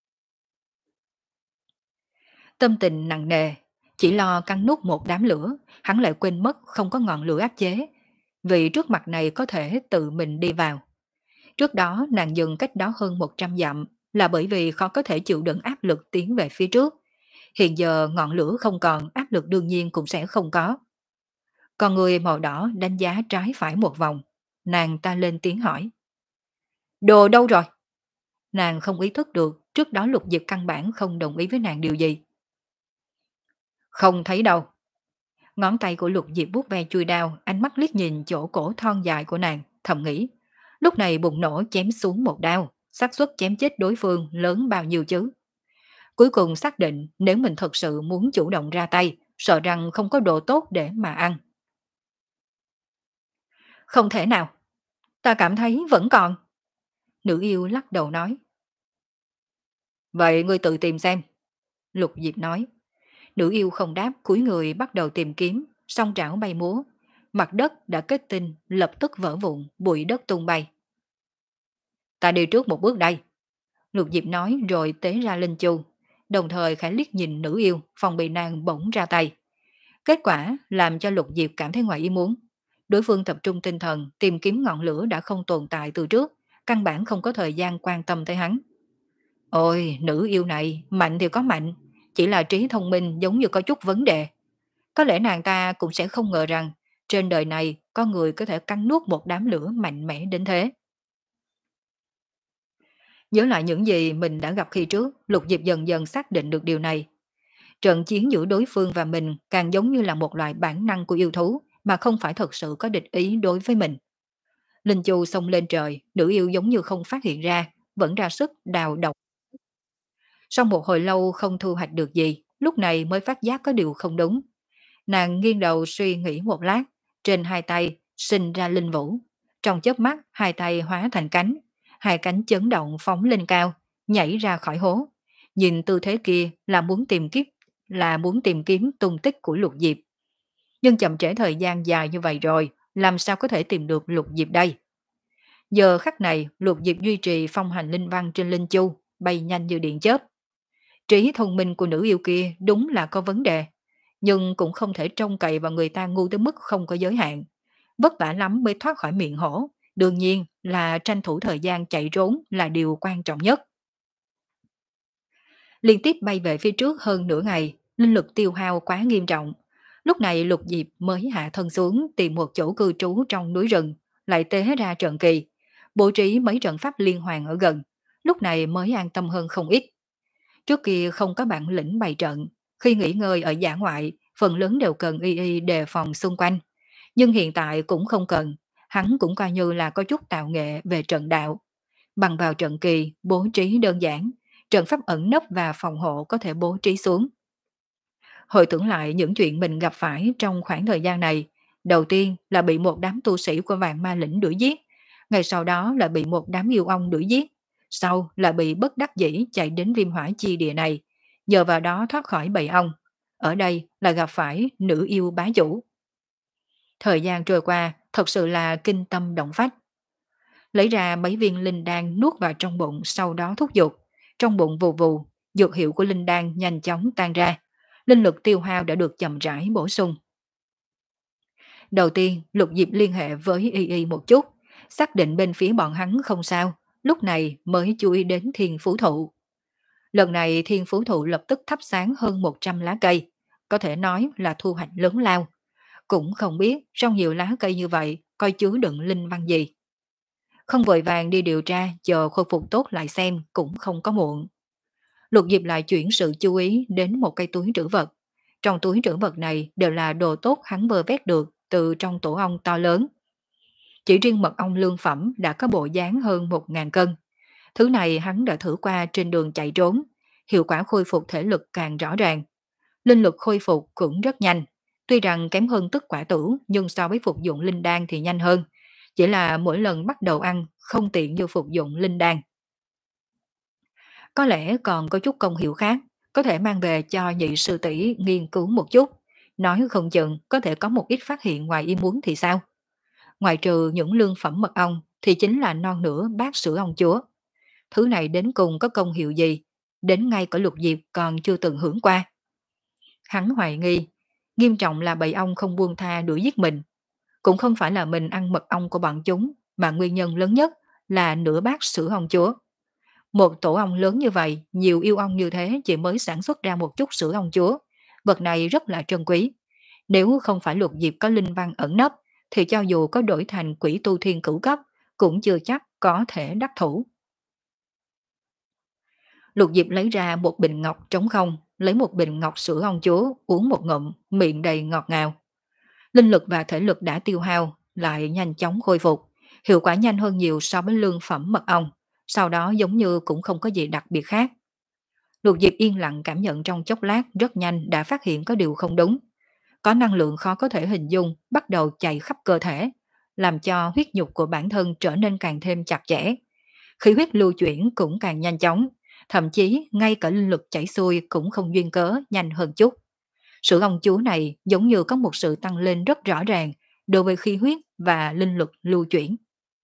Tâm tình nặng nề, chỉ lo cắn nuốt một đám lửa, hắn lại quên mất không có ngọn lửa áp chế. Vì trước mặt này có thể tự mình đi vào. Trước đó nàng dừng cách đó hơn một trăm dặm là bởi vì khó có thể chịu đựng áp lực tiến về phía trước. Hiện giờ ngọn lửa không còn, áp lực đương nhiên cũng sẽ không có. Còn người màu đỏ đánh giá trái phải một vòng. Nàng ta lên tiếng hỏi. Đồ đâu rồi? Nàng không ý thức được, trước đó Lục Diệp căn bản không đồng ý với nàng điều gì. Không thấy đâu. Ngón tay của Lục Diệp vuốt ve chui đao, ánh mắt liếc nhìn chỗ cổ thon dài của nàng, thầm nghĩ. Lúc này bùng nổ chém xuống một đao, xác suất chém chết đối phương lớn bao nhiêu chứ. Cuối cùng xác định nếu mình thật sự muốn chủ động ra tay, sợ rằng không có đồ tốt để mà ăn. Không thể nào. Ta cảm thấy vẫn còn. Nữ yêu lắc đầu nói. Vậy ngươi tự tìm xem. Lục Diệp nói. Nữ yêu không đáp, cúi người bắt đầu tìm kiếm, song trảo bay múa. Mặt đất đã kết tinh, lập tức vỡ vụn, bụi đất tung bay. Ta đi trước một bước đây. Lục Diệp nói rồi tế ra linh chu, đồng thời khẽ liếc nhìn nữ yêu, phòng bị nàng bỗng ra tay. Kết quả làm cho Lục Diệp cảm thấy ngoài ý muốn. Đối phương tập trung tinh thần tìm kiếm ngọn lửa đã không tồn tại từ trước, căn bản không có thời gian quan tâm tới hắn. Ôi, nữ yêu này, mạnh thì có mạnh, chỉ là trí thông minh giống như có chút vấn đề. Có lẽ nàng ta cũng sẽ không ngờ rằng trên đời này có người có thể cắn nuốt một đám lửa mạnh mẽ đến thế. Nhớ lại những gì mình đã gặp khi trước, Lục Diệp dần dần xác định được điều này. Trận chiến giữa đối phương và mình càng giống như là một loại bản năng của yêu thú mà không phải thật sự có địch ý đối với mình. Linh Chu xông lên trời, nữ yêu giống như không phát hiện ra, vẫn ra sức đào độc. Sau một hồi lâu không thu hoạch được gì, lúc này mới phát giác có điều không đúng. Nàng nghiêng đầu suy nghĩ một lát, trên hai tay sinh ra linh vũ. Trong chớp mắt, hai tay hóa thành cánh, hai cánh chấn động phóng lên cao, nhảy ra khỏi hố. Nhìn tư thế kia là muốn tìm kiếm, là muốn tìm kiếm tung tích của Lục Diệp. Nhưng chậm trễ thời gian dài như vậy rồi, làm sao có thể tìm được Lục Diệp đây? Giờ khắc này, Lục Diệp duy trì phong hành linh văn trên linh chu, bay nhanh như điện chớp. Trí thông minh của nữ yêu kia đúng là có vấn đề, nhưng cũng không thể trông cậy vào người ta ngu tới mức không có giới hạn. Vất vả lắm mới thoát khỏi miệng hổ, đương nhiên là tranh thủ thời gian chạy trốn là điều quan trọng nhất. Liên tiếp bay về phía trước hơn nửa ngày, linh lực tiêu hao quá nghiêm trọng. Lúc này Lục Diệp mới hạ thân xuống tìm một chỗ cư trú trong núi rừng, lại tế ra trận kỳ, bố trí mấy trận pháp liên hoàn ở gần, lúc này mới an tâm hơn không ít. Trước kia không có bản lĩnh bày trận, khi nghỉ ngơi ở dã ngoại, phần lớn đều cần y y đề phòng xung quanh. Nhưng hiện tại cũng không cần, hắn cũng coi như là có chút tạo nghệ về trận đạo. Bằng vào trận kỳ, bố trí đơn giản, trận pháp ẩn nấp và phòng hộ có thể bố trí xuống. Hồi tưởng lại những chuyện mình gặp phải trong khoảng thời gian này, Đầu tiên là bị một đám tu sĩ của vạn ma lĩnh đuổi giết, ngay sau đó là bị một đám yêu ong đuổi giết, sau là bị bất đắc dĩ chạy đến viêm hỏa chi địa này, nhờ vào đó thoát khỏi bầy ong. Ở đây là gặp phải nữ yêu bá chủ. Thời gian trôi qua thật sự là kinh tâm động phách. Lấy ra mấy viên linh đan nuốt vào trong bụng, sau đó thúc giục. Trong bụng vù vù, dược hiệu của linh đan nhanh chóng tan ra. Linh lực tiêu hao đã được chậm rãi bổ sung. Đầu tiên, Lục Diệp liên hệ với Y Y một chút, xác định bên phía bọn hắn không sao, lúc này mới chú ý đến thiên phú thụ. Lần này thiên phú thụ lập tức thắp sáng hơn một trăm lá cây, có thể nói là thu hoạch lớn lao. Cũng không biết trong nhiều lá cây như vậy coi chứa đựng linh văn gì. Không vội vàng đi điều tra, chờ khôi phục tốt lại xem cũng không có muộn. Lục Diệp lại chuyển sự chú ý đến một cây túi trữ vật. Trong túi trữ vật này đều là đồ tốt hắn vơ vét được từ trong tổ ong to lớn. Chỉ riêng mật ong lương phẩm đã có bộ dáng hơn một ngàn cân. Thứ này hắn đã thử qua trên đường chạy trốn, hiệu quả khôi phục thể lực càng rõ ràng. Linh lực khôi phục cũng rất nhanh. Tuy rằng kém hơn tức quả tử nhưng so với phục dụng linh đan thì nhanh hơn. Chỉ là mỗi lần bắt đầu ăn không tiện như phục dụng linh đan. Có lẽ còn có chút công hiệu khác, có thể mang về cho nhị sư tỷ nghiên cứu một chút. Nói không chừng có thể có một ít phát hiện ngoài ý muốn thì sao? Ngoài trừ những lương phẩm mật ong thì chính là non nửa bát sữa ong chúa. Thứ này đến cùng có công hiệu gì? Đến ngay cả Lục Diệp còn chưa từng hưởng qua. Hắn hoài nghi, nghiêm trọng là bầy ong không buông tha đuổi giết mình. Cũng không phải là mình ăn mật ong của bọn chúng, mà nguyên nhân lớn nhất là nửa bát sữa ong chúa. Một tổ ong lớn như vậy, nhiều yêu ong như thế chỉ mới sản xuất ra một chút sữa ong chúa. Vật này rất là trân quý. Nếu không phải Lục Diệp có linh văn ẩn nấp, thì cho dù có đổi thành quỷ tu thiên cửu cấp, cũng chưa chắc có thể đắc thủ. Lục Diệp lấy ra một bình ngọc trống không, lấy một bình ngọc sữa ong chúa, uống một ngụm, miệng đầy ngọt ngào. Linh lực và thể lực đã tiêu hao, lại nhanh chóng khôi phục, hiệu quả nhanh hơn nhiều so với lương phẩm mật ong, sau đó giống như cũng không có gì đặc biệt khác. Lục Diệp yên lặng cảm nhận trong chốc lát, rất nhanh đã phát hiện có điều không đúng. Có năng lượng khó có thể hình dung bắt đầu chạy khắp cơ thể, làm cho huyết nhục của bản thân trở nên càng thêm chặt chẽ. Khí huyết lưu chuyển cũng càng nhanh chóng, thậm chí ngay cả linh lực chảy xuôi cũng không duyên cớ nhanh hơn chút. Sự ong chúa này giống như có một sự tăng lên rất rõ ràng đối với khí huyết và linh lực lưu chuyển.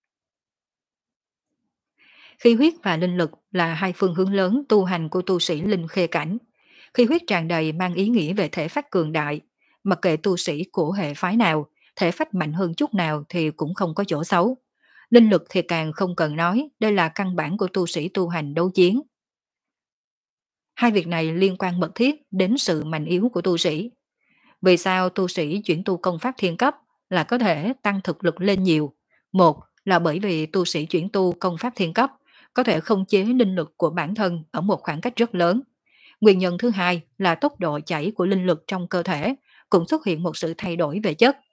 Khí huyết và linh lực là hai phương hướng lớn tu hành của tu sĩ linh khê cảnh. Khí huyết tràn đầy mang ý nghĩa về thể phách cường đại, mặc kệ tu sĩ của hệ phái nào, thể phách mạnh hơn chút nào thì cũng không có chỗ xấu. Linh lực thì càng không cần nói, đây là căn bản của tu sĩ tu hành đấu chiến. Hai việc này liên quan mật thiết đến sự mạnh yếu của tu sĩ. Vì sao tu sĩ chuyển tu công pháp thiên cấp là có thể tăng thực lực lên nhiều? Một là bởi vì tu sĩ chuyển tu công pháp thiên cấp có thể khống chế linh lực của bản thân ở một khoảng cách rất lớn. Nguyên nhân thứ hai là tốc độ chảy của linh lực trong cơ thể cũng xuất hiện một sự thay đổi về chất.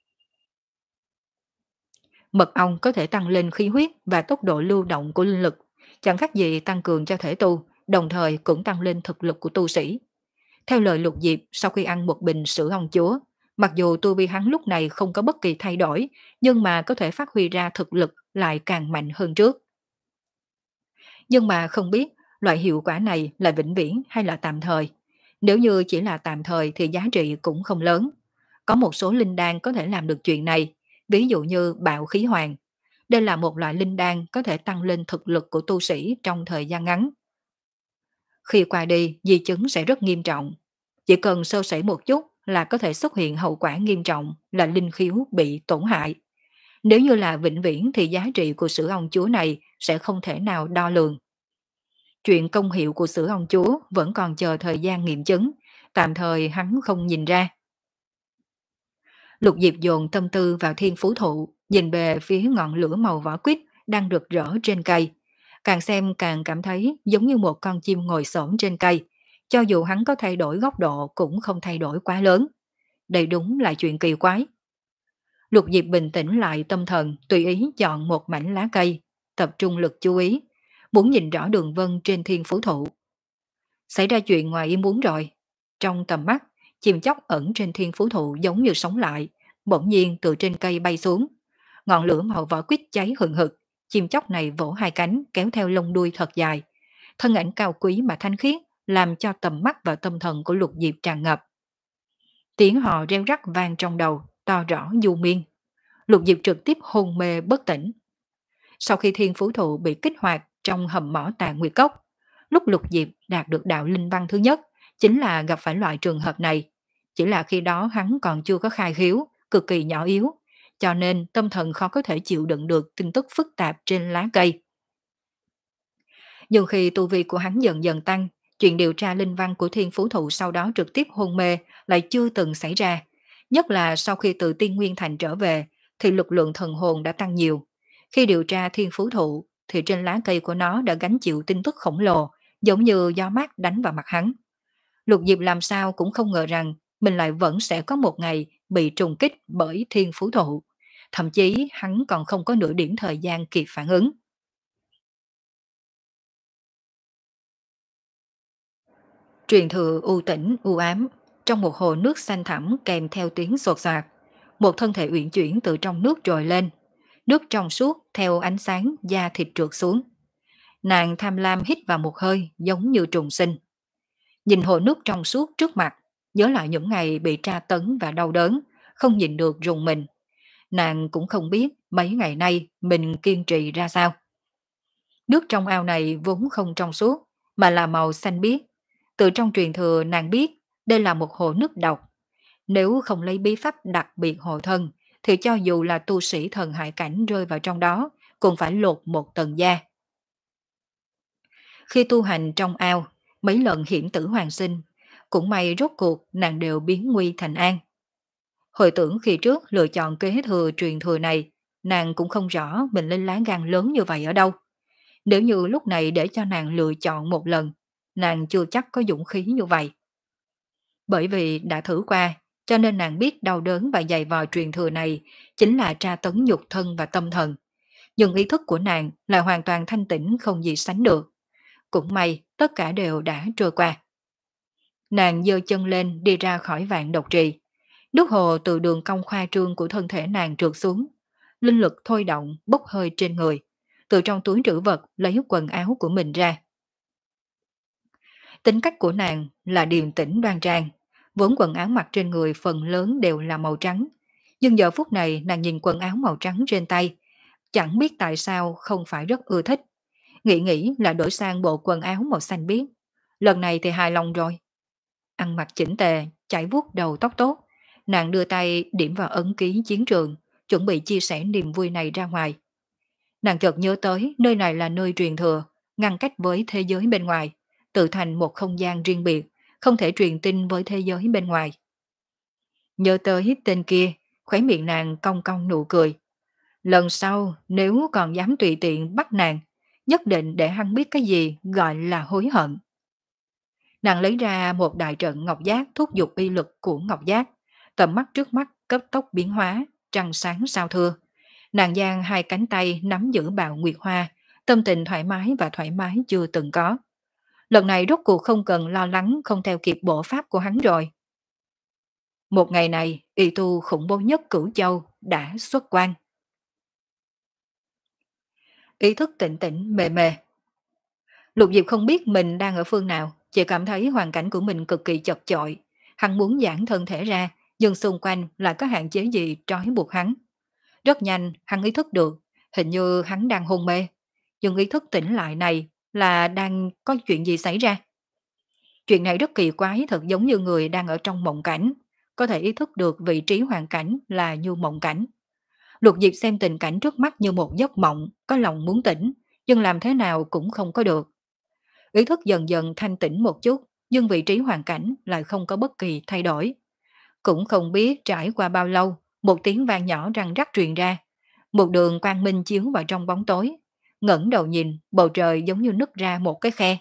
Mật ong có thể tăng lên khí huyết và tốc độ lưu động của linh lực, chẳng khác gì tăng cường cho thể tu, đồng thời cũng tăng lên thực lực của tu sĩ. Theo lời Lục Diệp, sau khi ăn một bình sữa ong chúa, mặc dù tu vi hắn lúc này không có bất kỳ thay đổi, nhưng mà có thể phát huy ra thực lực lại càng mạnh hơn trước. Nhưng mà không biết loại hiệu quả này là vĩnh viễn hay là tạm thời. Nếu như chỉ là tạm thời thì giá trị cũng không lớn. Có một số linh đan có thể làm được chuyện này, ví dụ như bạo khí hoàng. Đây là một loại linh đan có thể tăng lên thực lực của tu sĩ trong thời gian ngắn. Khi qua đi, di chứng sẽ rất nghiêm trọng. Chỉ cần sơ sẩy một chút là có thể xuất hiện hậu quả nghiêm trọng là linh khiếu bị tổn hại. Nếu như là vĩnh viễn thì giá trị của sữa ong chúa này sẽ không thể nào đo lường. Chuyện công hiệu của sữa ong chúa vẫn còn chờ thời gian nghiệm chứng, tạm thời hắn không nhìn ra. Lục Diệp dồn tâm tư vào thiên phú thụ, nhìn về phía ngọn lửa màu vỏ quýt đang rực rỡ trên cây. Càng xem càng cảm thấy giống như một con chim ngồi xổm trên cây. Cho dù hắn có thay đổi góc độ cũng không thay đổi quá lớn. Đây đúng là chuyện kỳ quái. Lục Diệp bình tĩnh lại tâm thần, tùy ý chọn một mảnh lá cây, tập trung lực chú ý, muốn nhìn rõ đường vân trên thiên phú thụ. Xảy ra chuyện ngoài ý muốn rồi. Trong tầm mắt, chim chóc ẩn trên thiên phú thụ giống như sống lại, bỗng nhiên từ trên cây bay xuống. Ngọn lửa màu vỏ quýt cháy hừng hực, chim chóc này vỗ hai cánh kéo theo lông đuôi thật dài. Thân ảnh cao quý mà thanh khiết làm cho tầm mắt và tâm thần của Lục Diệp tràn ngập. Tiếng hò reo rắc vang trong đầu, to rõ du miên. Lục Diệp trực tiếp hôn mê bất tỉnh. Sau khi thiên phú thụ bị kích hoạt trong hầm mỏ Tà Nguyệt Cốc, lúc Lục Diệp đạt được đạo linh văn thứ nhất, chính là gặp phải loại trường hợp này. Chỉ là khi đó hắn còn chưa có khai khiếu, cực kỳ nhỏ yếu, cho nên tâm thần khó có thể chịu đựng được tin tức phức tạp trên lá cây. Nhưng khi tu vi của hắn dần dần tăng, chuyện điều tra linh văn của thiên phú thụ sau đó trực tiếp hôn mê lại chưa từng xảy ra. Nhất là sau khi từ Tiên Nguyên Thành trở về, thì lực lượng thần hồn đã tăng nhiều. Khi điều tra thiên phú thụ, thì trên lá cây của nó đã gánh chịu tin tức khổng lồ, giống như gió mát đánh vào mặt hắn. Lục Diệp làm sao cũng không ngờ rằng mình lại vẫn sẽ có một ngày bị trùng kích bởi thiên phú thụ. Thậm chí hắn còn không có nửa điểm thời gian kịp phản ứng. Truyền thừa u tĩnh, u ám, trong một hồ nước xanh thẳm kèm theo tiếng sột soạt. Một thân thể uyển chuyển từ trong nước trồi lên. Nước trong suốt theo ánh sáng da thịt trượt xuống. Nàng tham lam hít vào một hơi giống như trùng sinh. Nhìn hồ nước trong suốt trước mặt, nhớ lại những ngày bị tra tấn và đau đớn, không nhìn được rùng mình. Nàng cũng không biết mấy ngày nay mình kiên trì ra sao. Nước trong ao này vốn không trong suốt, mà là màu xanh biếc. Từ trong truyền thừa nàng biết đây là một hồ nước độc. Nếu không lấy bí pháp đặc biệt hộ thân, thì cho dù là tu sĩ thần hải cảnh rơi vào trong đó, cũng phải lột một tầng da. Khi tu hành trong ao, mấy lần hiểm tử hoàng sinh, cũng may rốt cuộc nàng đều biến nguy thành an. Hồi tưởng khi trước lựa chọn kế thừa truyền thừa này, nàng cũng không rõ mình lên lá gan lớn như vậy ở đâu. Nếu như lúc này để cho nàng lựa chọn một lần, nàng chưa chắc có dũng khí như vậy. Bởi vì đã thử qua, cho nên nàng biết đau đớn và dày vò truyền thừa này chính là tra tấn nhục thân và tâm thần. Nhưng ý thức của nàng là hoàn toàn thanh tĩnh không gì sánh được. Cũng may tất cả đều đã trôi qua. Nàng giơ chân lên đi ra khỏi vạn độc trì. Nước hồ từ đường cong khoa trương của thân thể nàng trượt xuống. Linh lực thôi động bốc hơi trên người. Từ trong túi trữ vật lấy quần áo của mình ra. Tính cách của nàng là điềm tĩnh đoan trang. Vốn quần áo mặc trên người phần lớn đều là màu trắng. Nhưng giờ phút này nàng nhìn quần áo màu trắng trên tay. Chẳng biết tại sao không phải rất ưa thích. Nghĩ nghĩ là đổi sang bộ quần áo màu xanh biếc. Lần này thì hài lòng rồi. Ăn mặc chỉnh tề, chải vuốt đầu tóc tốt. Nàng đưa tay điểm vào ấn ký chiến trường, chuẩn bị chia sẻ niềm vui này ra ngoài. Nàng chợt nhớ tới nơi này là nơi truyền thừa, ngăn cách với thế giới bên ngoài, tự thành một không gian riêng biệt, không thể truyền tin với thế giới bên ngoài. Nhớ tới tên kia, khóe miệng nàng cong cong nụ cười. Lần sau nếu còn dám tùy tiện bắt nàng, nhất định để hắn biết cái gì gọi là hối hận. Nàng lấy ra một đại trận ngọc giác thúc giục uy lực của ngọc giác, tầm mắt trước mắt cấp tốc biến hóa, trăng sáng sao thưa. Nàng giang hai cánh tay nắm giữ bào nguyệt hoa, tâm tình thoải mái và thoải mái chưa từng có. Lần này rốt cuộc không cần lo lắng không theo kịp bộ pháp của hắn rồi. Một ngày này, y tu khủng bố nhất Cửu Châu đã xuất quan. Ý thức tỉnh tỉnh mề mề. Lục Diệp không biết mình đang ở phương nào, chỉ cảm thấy hoàn cảnh của mình cực kỳ chật chội. Hắn muốn giãn thân thể ra, nhưng xung quanh lại có hạn chế gì trói buộc hắn. Rất nhanh, hắn ý thức được, hình như hắn đang hôn mê. Nhưng ý thức tỉnh lại này là đang có chuyện gì xảy ra. Chuyện này rất kỳ quái, thật giống như người đang ở trong mộng cảnh, có thể ý thức được vị trí hoàn cảnh là như mộng cảnh. Lục Diệp xem tình cảnh trước mắt như một giấc mộng, có lòng muốn tỉnh, nhưng làm thế nào cũng không có được. Ý thức dần dần thanh tĩnh một chút, nhưng vị trí hoàn cảnh lại không có bất kỳ thay đổi. Cũng không biết trải qua bao lâu, một tiếng vang nhỏ răng rắc truyền ra. Một đường quang minh chiếu vào trong bóng tối. Ngẩng đầu nhìn, bầu trời giống như nứt ra một cái khe.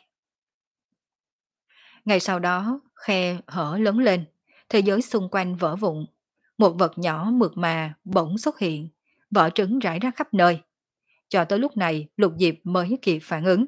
Ngay sau đó, khe hở lớn lên, thế giới xung quanh vỡ vụn. Một vật nhỏ mượt mà bỗng xuất hiện, vỏ trứng rải ra khắp nơi. Cho tới lúc này, Lục Diệp mới kịp phản ứng.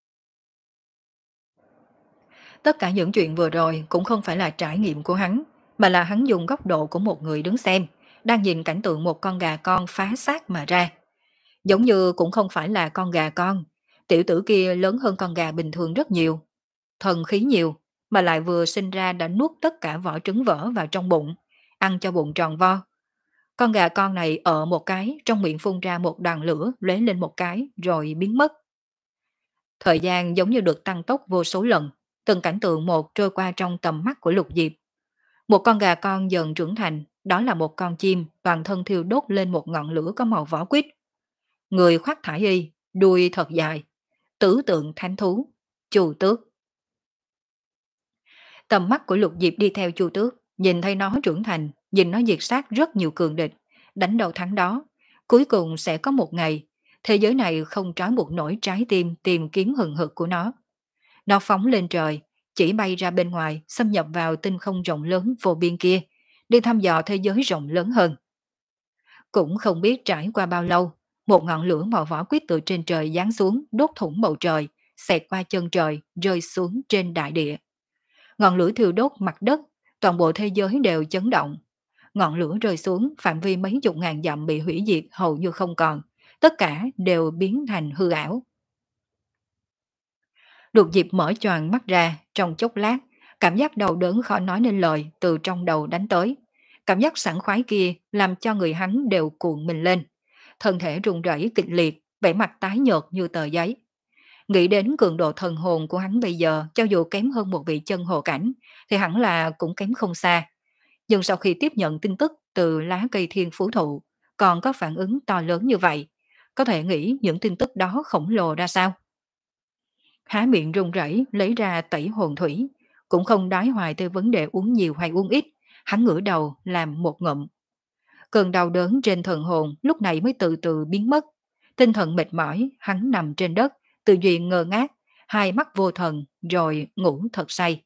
Tất cả những chuyện vừa rồi cũng không phải là trải nghiệm của hắn, mà là hắn dùng góc độ của một người đứng xem, đang nhìn cảnh tượng một con gà con phá xác mà ra. Giống như cũng không phải là con gà con, tiểu tử kia lớn hơn con gà bình thường rất nhiều, thần khí nhiều, mà lại vừa sinh ra đã nuốt tất cả vỏ trứng vỡ vào trong bụng, ăn cho bụng tròn vo. Con gà con này ở một cái, trong miệng phun ra một đoàn lửa lóe lên một cái rồi biến mất. Thời gian giống như được tăng tốc vô số lần, từng cảnh tượng một trôi qua trong tầm mắt của Lục Diệp. Một con gà con dần trưởng thành, đó là một con chim toàn thân thiêu đốt lên một ngọn lửa có màu vỏ quýt. Người khoác thải y, đuôi thật dài, tứ tượng thánh thú, Chu Tước. Tầm mắt của Lục Diệp đi theo Chu Tước, nhìn thấy nó trưởng thành, nhìn nó diệt sát rất nhiều cường địch, đánh đầu thắng đó. Cuối cùng sẽ có một ngày, thế giới này không trói buộc nổi trái tim tìm kiếm hừng hực của nó. Nó phóng lên trời, chỉ bay ra bên ngoài, xâm nhập vào tinh không rộng lớn vô biên kia, đi thăm dò thế giới rộng lớn hơn. Cũng không biết trải qua bao lâu, một ngọn lửa màu vỏ quýt từ trên trời giáng xuống, đốt thủng bầu trời, xẹt qua chân trời, rơi xuống trên đại địa. Ngọn lửa thiêu đốt mặt đất, toàn bộ thế giới đều chấn động. Ngọn lửa rơi xuống, phạm vi mấy chục ngàn dặm bị hủy diệt hầu như không còn, tất cả đều biến thành hư ảo. Lục Diệp mở choàng mắt ra, trong chốc lát, cảm giác đau đớn khó nói nên lời từ trong đầu đánh tới. Cảm giác sảng khoái kia làm cho người hắn đều cuộn mình lên. Thân thể run rẩy kịch liệt, vẻ mặt tái nhợt như tờ giấy. Nghĩ đến cường độ thần hồn của hắn bây giờ, cho dù kém hơn một vị chân hồ cảnh, thì hẳn là cũng kém không xa. Nhưng sau khi tiếp nhận tin tức từ lá cây thiên phú thụ, còn có phản ứng to lớn như vậy, có thể nghĩ những tin tức đó khổng lồ ra sao? Há miệng run rẩy lấy ra tẩy hồn thủy, cũng không đói hoài tới vấn đề uống nhiều hay uống ít, hắn ngửa đầu làm một ngụm. Cơn đau đớn trên thần hồn lúc này mới từ từ biến mất. Tinh thần mệt mỏi, hắn nằm trên đất, tư duy ngơ ngác, hai mắt vô thần, rồi ngủ thật say.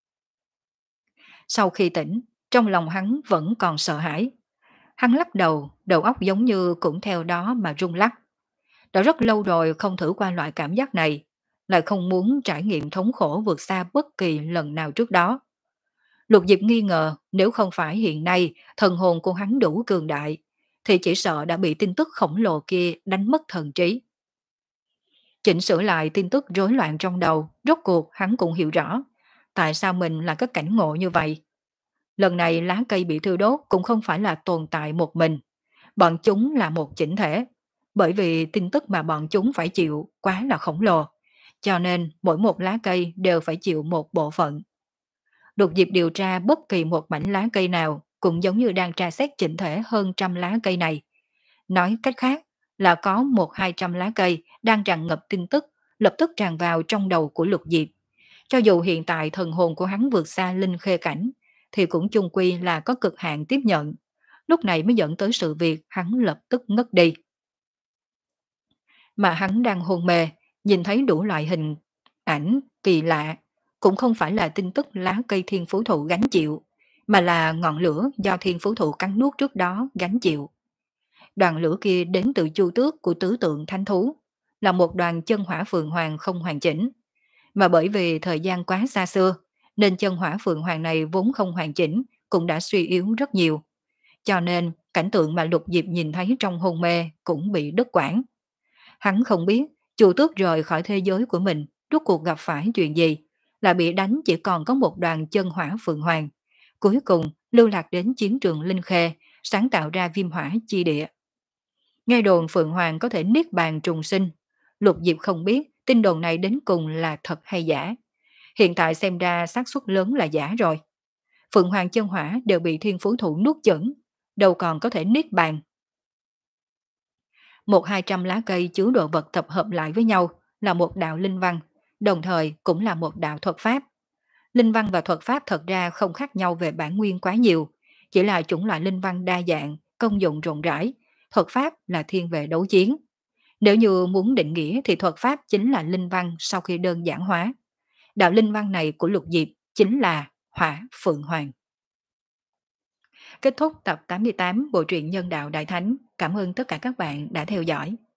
Sau khi tỉnh, trong lòng hắn vẫn còn sợ hãi. Hắn lắc đầu, đầu óc giống như cũng theo đó mà rung lắc. Đã rất lâu rồi không thử qua loại cảm giác này, lại không muốn trải nghiệm thống khổ vượt xa bất kỳ lần nào trước đó. Lục Diệp nghi ngờ nếu không phải hiện nay thần hồn của hắn đủ cường đại, thì chỉ sợ đã bị tin tức khổng lồ kia đánh mất thần trí. Chỉnh sửa lại tin tức rối loạn trong đầu, rốt cuộc hắn cũng hiểu rõ tại sao mình lại có cảnh ngộ như vậy. Lần này lá cây bị thiêu đốt cũng không phải là tồn tại một mình, bọn chúng là một chỉnh thể, bởi vì tin tức mà bọn chúng phải chịu quá là khổng lồ, cho nên mỗi một lá cây đều phải chịu một bộ phận. Lục Diệp điều tra bất kỳ một mảnh lá cây nào cũng giống như đang tra xét chỉnh thể hơn trăm lá cây này. Nói cách khác là có một hai trăm lá cây đang tràn ngập tin tức, lập tức tràn vào trong đầu của Lục Diệp. Cho dù hiện tại thần hồn của hắn vượt xa linh khê cảnh, thì cũng chung quy là có cực hạn tiếp nhận. Lúc này mới dẫn tới sự việc hắn lập tức ngất đi. Mà hắn đang hôn mê, nhìn thấy đủ loại hình ảnh kỳ lạ, cũng không phải là tin tức lá cây thiên phú thụ gánh chịu, mà là ngọn lửa do thiên phú thụ cắn nuốt trước đó gánh chịu. Đoàn lửa kia đến từ chu tước của tứ tượng thánh thú, là một đoàn chân hỏa phượng hoàng không hoàn chỉnh. Mà bởi vì thời gian quá xa xưa, nên chân hỏa phượng hoàng này vốn không hoàn chỉnh, cũng đã suy yếu rất nhiều. Cho nên, cảnh tượng mà Lục Diệp nhìn thấy trong hôn mê cũng bị đứt quãng. Hắn không biết, Chu Tước rời khỏi thế giới của mình, rốt cuộc gặp phải chuyện gì, là bị đánh chỉ còn có một đoàn chân hỏa phượng hoàng. Cuối cùng, lưu lạc đến chiến trường Linh Khê, sáng tạo ra viêm hỏa chi địa. Nghe đồn Phượng Hoàng có thể niết bàn trùng sinh. Lục Diệp không biết tin đồn này đến cùng là thật hay giả. Hiện tại xem ra xác suất lớn là giả rồi. Phượng Hoàng chân hỏa đều bị thiên phú thủ nuốt chửng, đâu còn có thể niết bàn. Một hai trăm lá cây chứa đồ vật tập hợp lại với nhau là một đạo linh văn, đồng thời cũng là một đạo thuật pháp. Linh văn và thuật pháp thật ra không khác nhau về bản nguyên quá nhiều, chỉ là chủng loại linh văn đa dạng, công dụng rộng rãi, thuật pháp là thiên về đấu chiến. Nếu như muốn định nghĩa thì thuật pháp chính là linh văn sau khi đơn giản hóa. Đạo linh văn này của Lục Diệp chính là Hỏa Phượng Hoàng. Kết thúc tập tám mươi tám bộ truyện Nhân đạo Đại Thánh. Cảm ơn tất cả các bạn đã theo dõi.